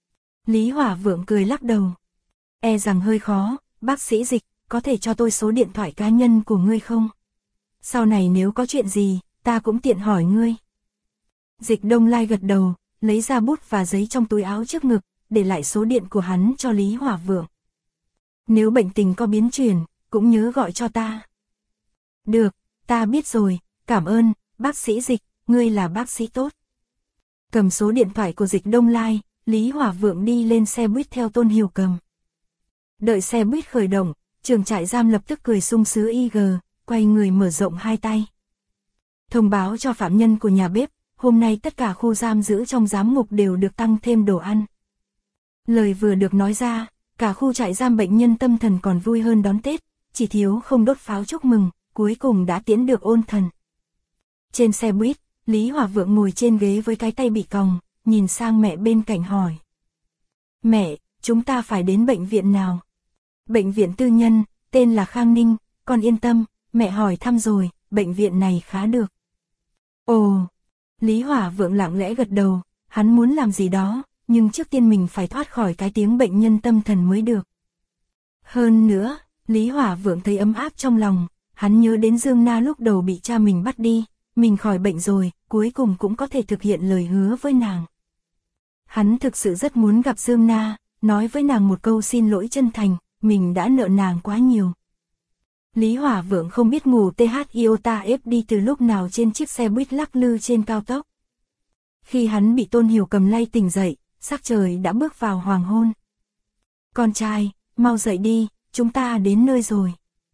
Lý Hỏa Vượng cười lắc đầu. E rằng hơi khó, bác sĩ Dịch, có thể cho tôi số điện thoại cá nhân của ngươi không? Sau này nếu có chuyện gì, ta cũng tiện hỏi ngươi. Dịch Đông Lai gật đầu, lấy ra bút và giấy trong túi áo trước ngực, để lại số điện của hắn cho Lý Hỏa Vượng. Nếu bệnh tình có biến chuyển, cũng nhớ gọi cho ta. Được, ta biết rồi, cảm ơn, bác sĩ Dịch, ngươi là bác sĩ tốt. Cầm số điện thoại của Dịch Đông Lai, Lý Hỏa Vượng đi lên xe buýt theo Tôn Hiểu Cầm. Đợi xe buýt khởi động, trưởng trại giam lập tức cười sung sướng IG, quay người mở rộng hai tay. Thông báo cho phạm nhân của nhà bếp, hôm nay tất cả khu giam giữ trong giám ngục đều được tăng thêm đồ ăn. Lời vừa được nói ra, cả khu trại giam bệnh nhân tâm thần còn vui hơn đón Tết, chỉ thiếu không đốt pháo chúc mừng, cuối cùng đã tiễn được ôn thần. Trên xe buýt, Lý Hỏa Vượng ngồi trên ghế với cái tay bị còng, nhìn sang mẹ bên cạnh hỏi. Mẹ, chúng ta phải đến bệnh viện nào? Bệnh viện tư nhân, tên là Khang Ninh, con yên tâm, mẹ hỏi thăm rồi, bệnh viện này khá được. Ồ, Lý Hỏa Vượng lặng lẽ gật đầu, hắn muốn làm gì đó, nhưng trước tiên mình phải thoát khỏi cái tiếng bệnh nhân tâm thần mới được. Hơn nữa, Lý Hỏa Vượng thấy ấm áp trong lòng, hắn nhớ đến Dương Na lúc đầu bị cha mình bắt đi, mình khỏi bệnh rồi, cuối cùng cũng có thể thực hiện lời hứa với nàng. Hắn thực sự rất muốn gặp Dương Na, nói với nàng một câu xin lỗi chân thành, mình đã nợ nàng quá nhiều. Lý Hỏa Vượng không biết ngủ TH Iota F đi từ lúc nào trên chiếc xe buýt lắc lư trên cao tốc. Khi hắn bị Tôn Hiểu Cầm lay tỉnh dậy, sắc trời đã bước vào hoàng hôn. Con trai, mau dậy đi, chúng ta đến nơi rồi.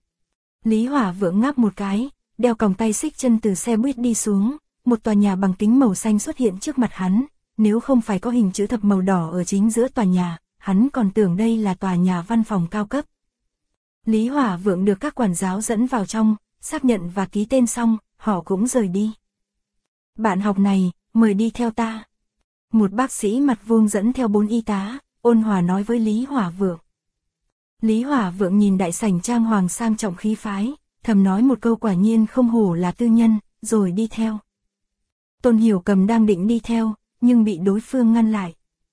Lý Hỏa Vượng ngáp một cái, đeo còng tay xích chân từ xe buýt đi xuống, một tòa nhà bằng kính màu xanh xuất hiện trước mặt hắn, nếu không phải có hình chữ thập màu đỏ ở chính giữa tòa nhà, hắn còn tưởng đây là tòa nhà văn phòng cao cấp. Lý Hỏa Vượng được các quản giáo dẫn vào trong, xác nhận và ký tên xong, họ cũng rời đi. Bạn học này, mời đi theo ta. Một bác sĩ mặt vuông dẫn theo 4 y tá, ôn hòa nói với Lý Hỏa Vượng. Lý Hỏa Vượng nhìn đại sảnh trang hoàng sang trọng khí phái, thầm nói một câu quả nhiên không hổ là tư nhân, rồi đi theo. Tôn Hiểu Cầm đang định đi theo, nhưng bị đối phương ngăn lại.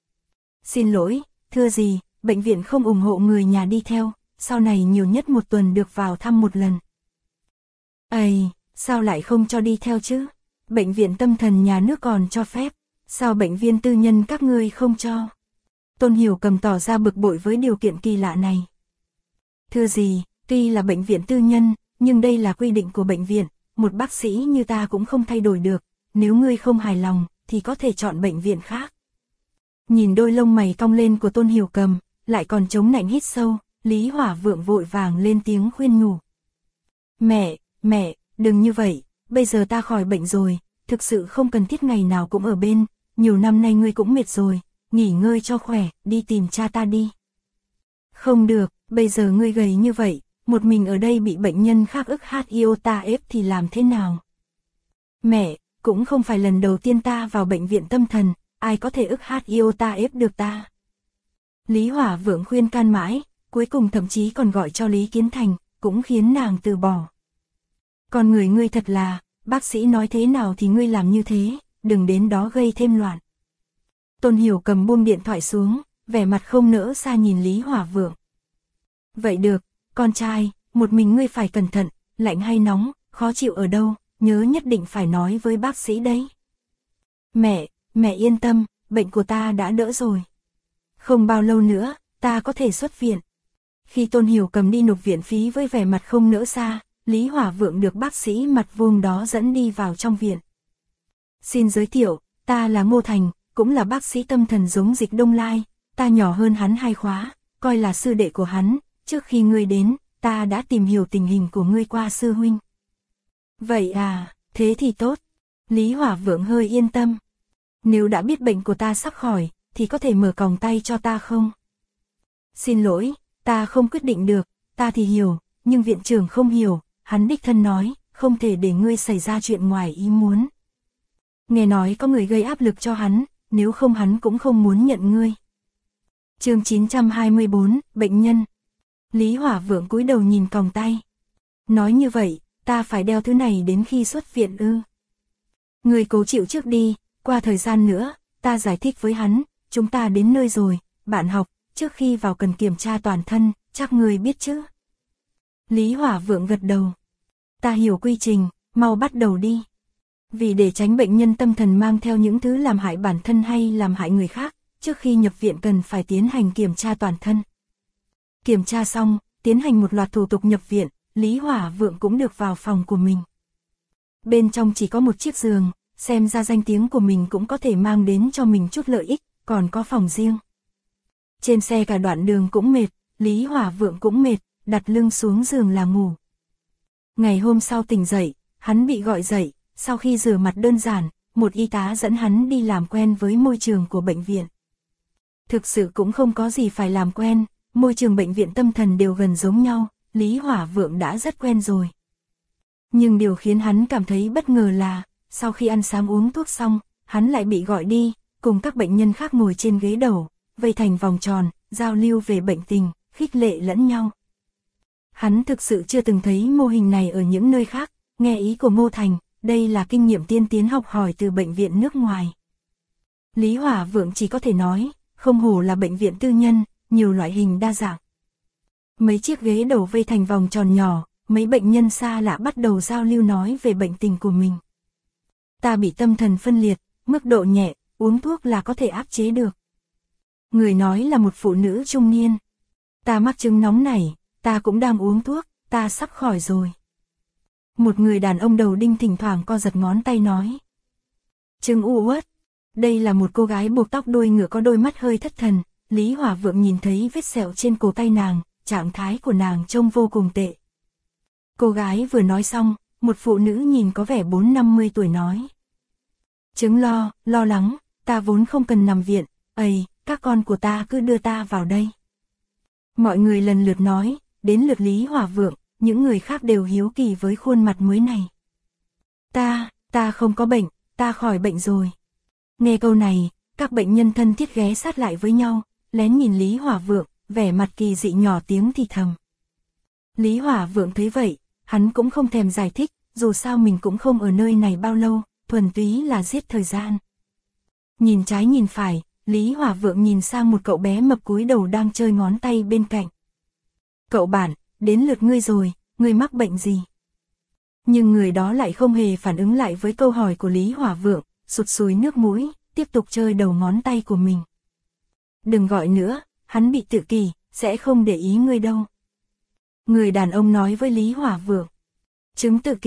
Xin lỗi, thưa gì, bệnh viện không ủng hộ người nhà đi theo, sau này nhiều nhất một tuần được vào thăm một lần. Ây, sao lại không cho đi theo chứ? Bệnh viện tâm thần nhà nước còn cho phép, sao bệnh viện tư nhân các ngươi không cho? Tôn Hiểu Cầm tỏ ra bực bội với điều kiện kỳ lạ này. Thưa gì, tuy là bệnh viện tư nhân, nhưng đây là quy định của bệnh viện, một bác sĩ như ta cũng không thay đổi được, nếu ngươi không hài lòng, thì có thể chọn bệnh viện khác. Nhìn đôi lông mày cong lên của Tôn Hiểu Cầm, lại còn chống nạnh hít sâu, Lý Hỏa Vượng vội vàng lên tiếng khuyên nhủ. Mẹ, đừng như vậy, bây giờ ta khỏi bệnh rồi, thực sự không cần thiết ngày nào cũng ở bên, nhiều năm nay ngươi cũng mệt rồi, nghỉ ngơi cho khỏe, đi tìm cha ta đi. Không được, bây giờ ngươi gầy như vậy, một mình ở đây bị bệnh nhân khác ức hát iota ép thì làm thế nào? Mẹ, cũng không phải lần đầu tiên ta vào bệnh viện tâm thần, ai có thể ức hát iota ép được ta? Lý Hỏa Vượng khuyên can mãi, cuối cùng thậm chí còn gọi cho Lý Kiến Thành, cũng khiến nàng từ bỏ. Con người ngươi thật là, bác sĩ nói thế nào thì ngươi làm như thế, đừng đến đó gây thêm loạn. Tôn Hiểu Cầm buông điện thoại xuống, vẻ mặt không nỡ xa nhìn Lý Hỏa Vượng. Vậy được, con trai, một mình ngươi phải cẩn thận, lạnh hay nóng, khó chịu ở đâu, nhớ nhất định phải nói với bác sĩ đấy. Mẹ yên tâm, bệnh của ta đã đỡ rồi. Không bao lâu nữa, ta có thể xuất viện. Khi Tôn Hiểu Cầm đi nộp viện phí với vẻ mặt không nỡ xa, Lý Hỏa Vượng được bác sĩ mặt vuông đó dẫn đi vào trong viện. Xin giới thiệu, ta là Ngô Thành, cũng là bác sĩ tâm thần giống Dịch Đông Lai, ta nhỏ hơn hắn 2 khóa, coi là sư đệ của hắn, trước khi ngươi đến, ta đã tìm hiểu tình hình của ngươi qua sư huynh. Vậy à, thế thì tốt. Lý Hỏa Vượng hơi yên tâm. Nếu đã biết bệnh của ta sắp khỏi, thì có thể mở còng tay cho ta không? Xin lỗi, ta không quyết định được, ta thì hiểu, nhưng viện trưởng không hiểu, hắn đích thân nói, không thể để ngươi xảy ra chuyện ngoài ý muốn. Nghe nói có người gây áp lực cho hắn, nếu không hắn cũng không muốn nhận ngươi. Chương 924, bệnh nhân. Lý Hỏa Vượng cúi đầu nhìn còng tay. Nói như vậy, ta phải đeo thứ này đến khi xuất viện ư? Ngươi cố chịu trước đi, qua thời gian nữa, ta giải thích với hắn, chúng ta đến nơi rồi, bạn học, trước khi vào cần kiểm tra toàn thân, chắc ngươi biết chứ? Lý Hỏa Vượng gật đầu. Ta hiểu quy trình, mau bắt đầu đi. Vì để tránh bệnh nhân tâm thần mang theo những thứ làm hại bản thân hay làm hại người khác, trước khi nhập viện cần phải tiến hành kiểm tra toàn thân. Kiểm tra xong, tiến hành một loạt thủ tục nhập viện, Lý Hỏa Vượng cũng được vào phòng của mình. Bên trong chỉ có một chiếc giường, xem ra danh tiếng của mình cũng có thể mang đến cho mình chút lợi ích, còn có phòng riêng. Trên xe cả đoạn đường cũng mệt, Lý Hỏa Vượng cũng mệt, đặt lưng xuống giường là ngủ. Ngày hôm sau tỉnh dậy, hắn bị gọi dậy, sau khi rửa mặt đơn giản, một y tá dẫn hắn đi làm quen với môi trường của bệnh viện. Thực sự cũng không có gì phải làm quen, môi trường bệnh viện tâm thần đều gần giống nhau, Lý Hỏa Vượng đã rất quen rồi. Nhưng điều khiến hắn cảm thấy bất ngờ là, sau khi ăn sáng uống thuốc xong, hắn lại bị gọi đi, cùng các bệnh nhân khác ngồi trên ghế đầu, vây thành vòng tròn, giao lưu về bệnh tình, khích lệ lẫn nhau. Hắn thực sự chưa từng thấy mô hình này ở những nơi khác, nghe ý của Ngô Thành, đây là kinh nghiệm tiên tiến học hỏi từ bệnh viện nước ngoài. Lý Hỏa Vượng chỉ có thể nói, không hổ là bệnh viện tư nhân, nhiều loại hình đa dạng. Mấy chiếc ghế đầu vây thành vòng tròn nhỏ, mấy bệnh nhân xa lạ bắt đầu giao lưu nói về bệnh tình của mình. Ta bị tâm thần phân liệt, mức độ nhẹ, uống thuốc là có thể áp chế được. Người nói là một phụ nữ trung niên. Ta mắc chứng nóng nảy, ta cũng đang uống thuốc, ta sắp khỏi rồi. Một người đàn ông đầu đinh thỉnh thoảng co giật ngón tay nói. Chứng u uất. Đây là một cô gái buộc tóc đuôi ngựa có đôi mắt hơi thất thần, Lý Hỏa Vượng nhìn thấy vết sẹo trên cổ tay nàng, trạng thái của nàng trông vô cùng tệ. Cô gái vừa nói xong, một phụ nữ nhìn có vẻ 40-50 tuổi nói. Chứng lo lắng, ta vốn không cần nằm viện, các con của ta cứ đưa ta vào đây. Mọi người lần lượt nói, đến lượt Lý Hỏa Vượng, những người khác đều hiếu kỳ với khuôn mặt mới này. Ta không có bệnh, ta khỏi bệnh rồi. Nghe câu này, các bệnh nhân thân thiết ghé sát lại với nhau, lén nhìn Lý Hỏa Vượng, vẻ mặt kỳ dị nhỏ tiếng thì thầm. Lý Hỏa Vượng thấy vậy, hắn cũng không thèm giải thích, dù sao mình cũng không ở nơi này bao lâu, thuần túy là giết thời gian. Nhìn trái nhìn phải, Lý Hỏa Vượng nhìn sang một cậu bé mập cúi đầu đang chơi ngón tay bên cạnh. Cậu bạn, đến lượt ngươi rồi, ngươi mắc bệnh gì? Nhưng người đó lại không hề phản ứng lại với câu hỏi của Lý Hỏa Vượng, sụt sùi nước mũi, tiếp tục chơi đầu ngón tay của mình. Đừng gọi nữa, hắn bị tự kỷ, sẽ không để ý ngươi đâu. Người đàn ông nói với Lý Hỏa Vượng. Chứng tự kỷ,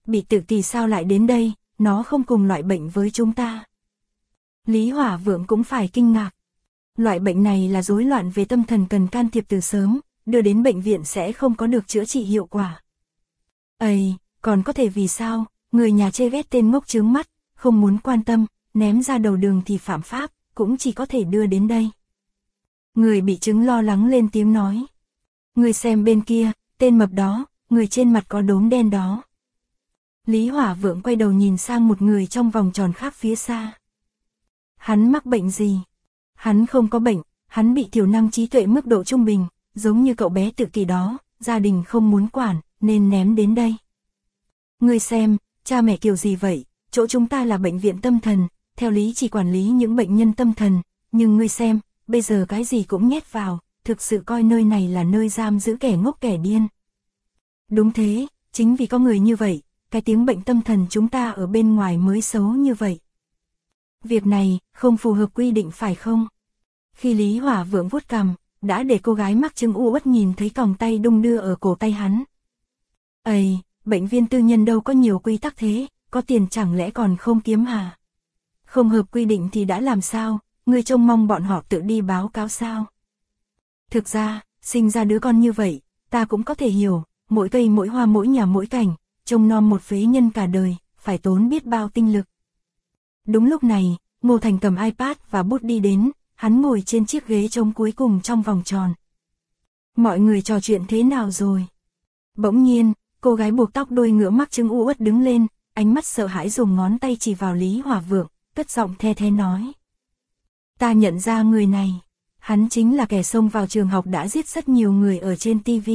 Bị tự kỷ sao lại đến đây, nó không cùng loại bệnh với chúng ta. Lý Hỏa Vượng cũng phải kinh ngạc. Loại bệnh này là rối loạn về tâm thần cần can thiệp từ sớm, đưa đến bệnh viện sẽ không có được chữa trị hiệu quả. Ây, còn có thể vì sao, người nhà chê ghét tên ngốc chướng mắt, không muốn quan tâm, ném ra đầu đường thì phạm pháp, cũng chỉ có thể đưa đến đây. Người bị chứng lo lắng lên tiếng nói. Người xem bên kia, tên mập đó, người trên mặt có đốm đen đó. Lý Hỏa Vượng quay đầu nhìn sang một người trong vòng tròn khác phía xa. Hắn mắc bệnh gì? Hắn không có bệnh, hắn bị thiểu năng trí tuệ mức độ trung bình, giống như cậu bé tự kỷ đó, gia đình không muốn quản, nên ném đến đây. Ngươi xem, cha mẹ kiểu gì vậy, chỗ chúng ta là bệnh viện tâm thần, theo lý chỉ quản lý những bệnh nhân tâm thần, nhưng ngươi xem, bây giờ cái gì cũng nhét vào, thực sự coi nơi này là nơi giam giữ kẻ ngốc kẻ điên. Đúng thế, chính vì có người như vậy, cái tiếng bệnh tâm thần chúng ta ở bên ngoài mới xấu như vậy. Việc này, không phù hợp quy định phải không? Khi Lý Hỏa Vượng vuốt cằm, đã để cô gái mắc chứng u uất nhìn thấy còng tay đung đưa ở cổ tay hắn. Ây, bệnh viện tư nhân đâu có nhiều quy tắc thế, có tiền chẳng lẽ còn không kiếm hả? Không hợp quy định thì đã làm sao, ngươi trông mong bọn họ tự đi báo cáo sao? Thực ra, sinh ra đứa con như vậy, ta cũng có thể hiểu, mỗi cây mỗi hoa mỗi nhà mỗi cảnh, trông nom một phế nhân cả đời, phải tốn biết bao tinh lực. Đúng lúc này, Ngô Thành cầm iPad và bút đi đến, hắn ngồi trên chiếc ghế trống cuối cùng trong vòng tròn. Mọi người trò chuyện thế nào rồi? Bỗng nhiên, cô gái buộc tóc đuôi ngựa mắc chứng u uất đứng lên, ánh mắt sợ hãi dùng ngón tay chỉ vào Lý Hỏa Vượng, cất giọng the thé nói. Ta nhận ra người này, hắn chính là kẻ xông vào trường học đã giết rất nhiều người ở trên TV.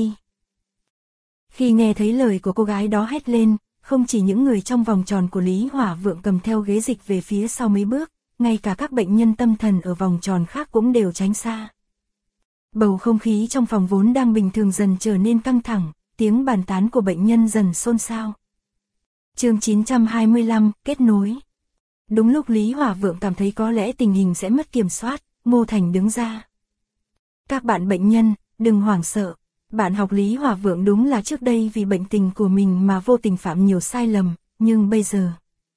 Khi nghe thấy lời của cô gái đó hét lên, không chỉ những người trong vòng tròn của Lý Hỏa Vượng cầm theo ghế dịch về phía sau mấy bước, ngay cả các bệnh nhân tâm thần ở vòng tròn khác cũng đều tránh xa. Bầu không khí trong phòng vốn đang bình thường dần trở nên căng thẳng, tiếng bàn tán của bệnh nhân dần xôn xao. Chương 925, kết nối. Đúng lúc Lý Hỏa Vượng cảm thấy có lẽ tình hình sẽ mất kiểm soát, Ngô Thành đứng ra. Các bạn bệnh nhân, đừng hoảng sợ. Bạn học Lý Hỏa Vượng đúng là trước đây vì bệnh tình của mình mà vô tình phạm nhiều sai lầm, nhưng bây giờ.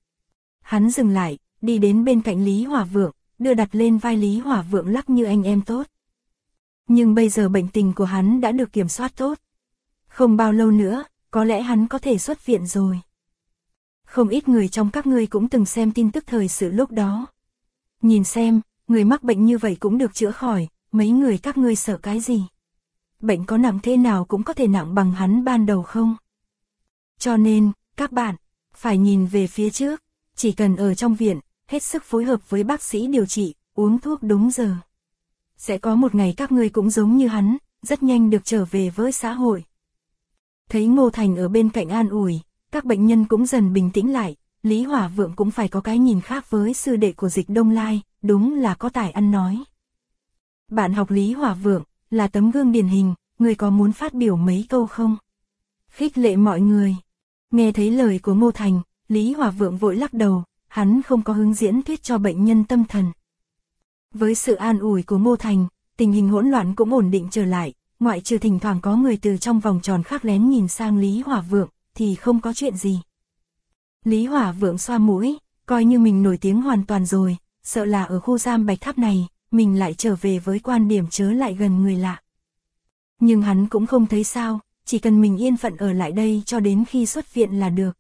Hắn dừng lại, đi đến bên cạnh Lý Hỏa Vượng, đưa đặt lên vai Lý Hỏa Vượng lắc như anh em tốt. Nhưng bây giờ bệnh tình của hắn đã được kiểm soát tốt. Không bao lâu nữa, có lẽ hắn có thể xuất viện rồi. Không ít người trong các ngươi cũng từng xem tin tức thời sự lúc đó. Nhìn xem, người mắc bệnh như vậy cũng được chữa khỏi, mấy người các ngươi sợ cái gì? Bệnh có nặng thế nào cũng có thể nặng bằng hắn ban đầu không? Cho nên, các bạn, phải nhìn về phía trước, chỉ cần ở trong viện, hết sức phối hợp với bác sĩ điều trị, uống thuốc đúng giờ. Sẽ có một ngày các ngươi cũng giống như hắn, rất nhanh được trở về với xã hội. Thấy Ngô Thành ở bên cạnh an ủi, các bệnh nhân cũng dần bình tĩnh lại, Lý Hỏa Vượng cũng phải có cái nhìn khác với sư đệ của Dịch Đông Lai, đúng là có tài ăn nói. Bạn học Lý Hỏa Vượng, là tấm gương điển hình, người có muốn phát biểu mấy câu không? Khích lệ mọi người. Nghe thấy lời của Ngô Thành, Lý Hỏa Vượng vội lắc đầu, hắn không có hướng diễn thuyết cho bệnh nhân tâm thần. Với sự an ủi của Ngô Thành, tình hình hỗn loạn cũng ổn định trở lại, ngoại trừ thỉnh thoảng có người từ trong vòng tròn khác lén nhìn sang Lý Hỏa Vượng, thì không có chuyện gì. Lý Hỏa Vượng xoa mũi, coi như mình nổi tiếng hoàn toàn rồi, sợ là ở khu giam Bạch Tháp này, mình lại trở về với quan điểm chớ lại gần người lạ. Nhưng hắn cũng không thấy sao, chỉ cần mình yên phận ở lại đây cho đến khi xuất viện là được.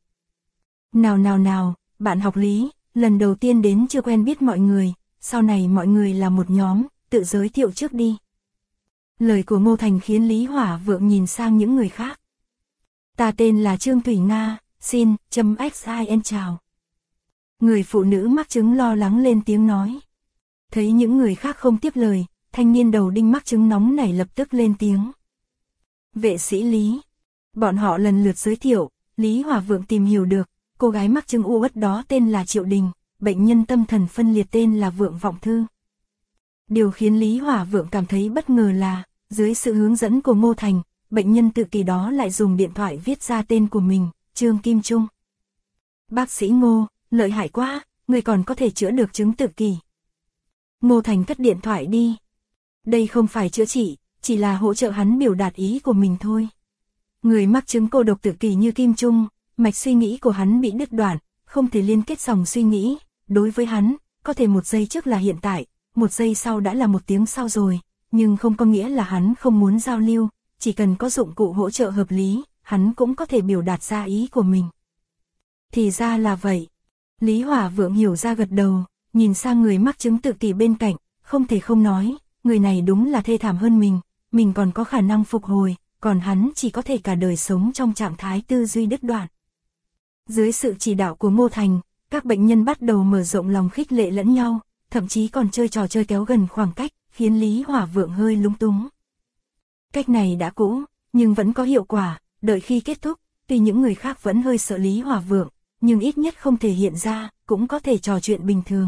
Nào, bạn học Lý, lần đầu tiên đến chưa quen biết mọi người, sau này mọi người là một nhóm, tự giới thiệu trước đi. Lời của Ngô Thành khiến Lý Hỏa Vượng nhìn sang những người khác. Ta tên là Trương Thủy Nga, xin, xin chào. Người phụ nữ mắc chứng lo lắng lên tiếng nói. Thấy những người khác không tiếp lời, thanh niên đầu đinh mắc chứng nóng nảy lập tức lên tiếng. Vệ sĩ Lý. Bọn họ lần lượt giới thiệu, Lý Hỏa Vượng tìm hiểu được, cô gái mắc chứng u uất đó tên là Triệu Đình, bệnh nhân tâm thần phân liệt tên là Vượng Vọng Thư. Điều khiến Lý Hỏa Vượng cảm thấy bất ngờ là, dưới sự hướng dẫn của Ngô Thành, bệnh nhân tự kỷ đó lại dùng điện thoại viết ra tên của mình, Trương Kim Trung. Bác sĩ Ngô, lợi hại quá, người còn có thể chữa được chứng tự kỷ. Ngô Thành cất điện thoại đi. Đây không phải chữa trị, chỉ là hỗ trợ hắn biểu đạt ý của mình thôi. Người mắc chứng cô độc tự kỷ như Kim Trung, Mạch suy nghĩ của hắn bị đứt đoạn, không thể liên kết dòng suy nghĩ. Đối với hắn, có thể một giây trước là hiện tại, một giây sau đã là một tiếng sau rồi, nhưng không có nghĩa là hắn không muốn giao lưu, chỉ cần có dụng cụ hỗ trợ hợp lý, hắn cũng có thể biểu đạt ra ý của mình. Thì ra là vậy. Lý Hỏa Vượng hiểu ra gật đầu, nhìn sang người mắc chứng tự kỷ bên cạnh, không thể không nói, người này đúng là thê thảm hơn mình còn có khả năng phục hồi, còn hắn chỉ có thể cả đời sống trong trạng thái tư duy đứt đoạn. Dưới sự chỉ đạo của Ngô Thành, các bệnh nhân bắt đầu mở rộng lòng khích lệ lẫn nhau, thậm chí còn chơi trò chơi kéo gần khoảng cách, khiến Lý Hỏa Vượng hơi lúng túng. Cách này đã cũ, nhưng vẫn có hiệu quả, đợi khi kết thúc, tuy những người khác vẫn hơi sợ Lý Hỏa Vượng, nhưng ít nhất không thể hiện ra, cũng có thể trò chuyện bình thường.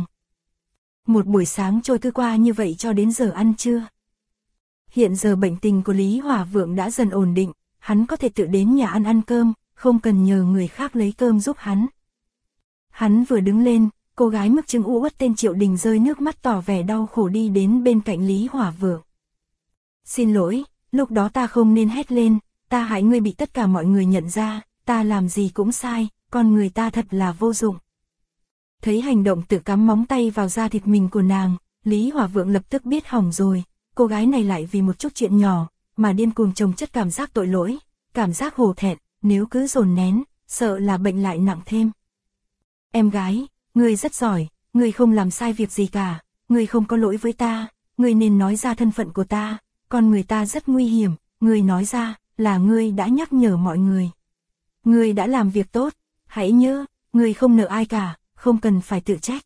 Một buổi sáng trôi cứ qua như vậy cho đến giờ ăn trưa. Hiện giờ bệnh tình của Lý Hỏa Vượng đã dần ổn định, hắn có thể tự đến nhà ăn cơm, không cần nhờ người khác lấy cơm giúp hắn. Hắn vừa đứng lên, cô gái mắc chứng u uất tên Triệu Đình rơi nước mắt tỏ vẻ đau khổ đi đến bên cạnh Lý Hỏa Vượng. Xin lỗi, lúc đó ta không nên hét lên, ta hại ngươi bị tất cả mọi người nhận ra, ta làm gì cũng sai, con người ta thật là vô dụng. Thấy hành động tự cắm móng tay vào da thịt mình của nàng, Lý Hỏa Vượng lập tức biết hỏng rồi, cô gái này lại vì một chút chuyện nhỏ, mà điên cuồng chồng chất cảm giác tội lỗi, cảm giác hổ thẹn, nếu cứ dồn nén, sợ là bệnh lại nặng thêm. Em gái, ngươi rất giỏi, ngươi không làm sai việc gì cả, ngươi không có lỗi với ta, ngươi nên nói ra thân phận của ta, con người ta rất nguy hiểm, ngươi nói ra, là ngươi đã nhắc nhở mọi người. Ngươi đã làm việc tốt, hãy nhớ, ngươi không nợ ai cả, không cần phải tự trách.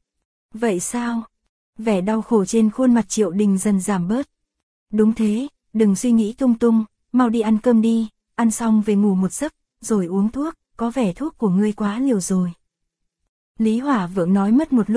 Vậy sao? Vẻ đau khổ trên khuôn mặt Triệu Đình dần giảm bớt. Đúng thế, đừng suy nghĩ tung tung, mau đi ăn cơm đi, ăn xong về ngủ một giấc, rồi uống thuốc, có vẻ thuốc của ngươi quá liều rồi. Lý Hỏa Vượng nói mất một lúc.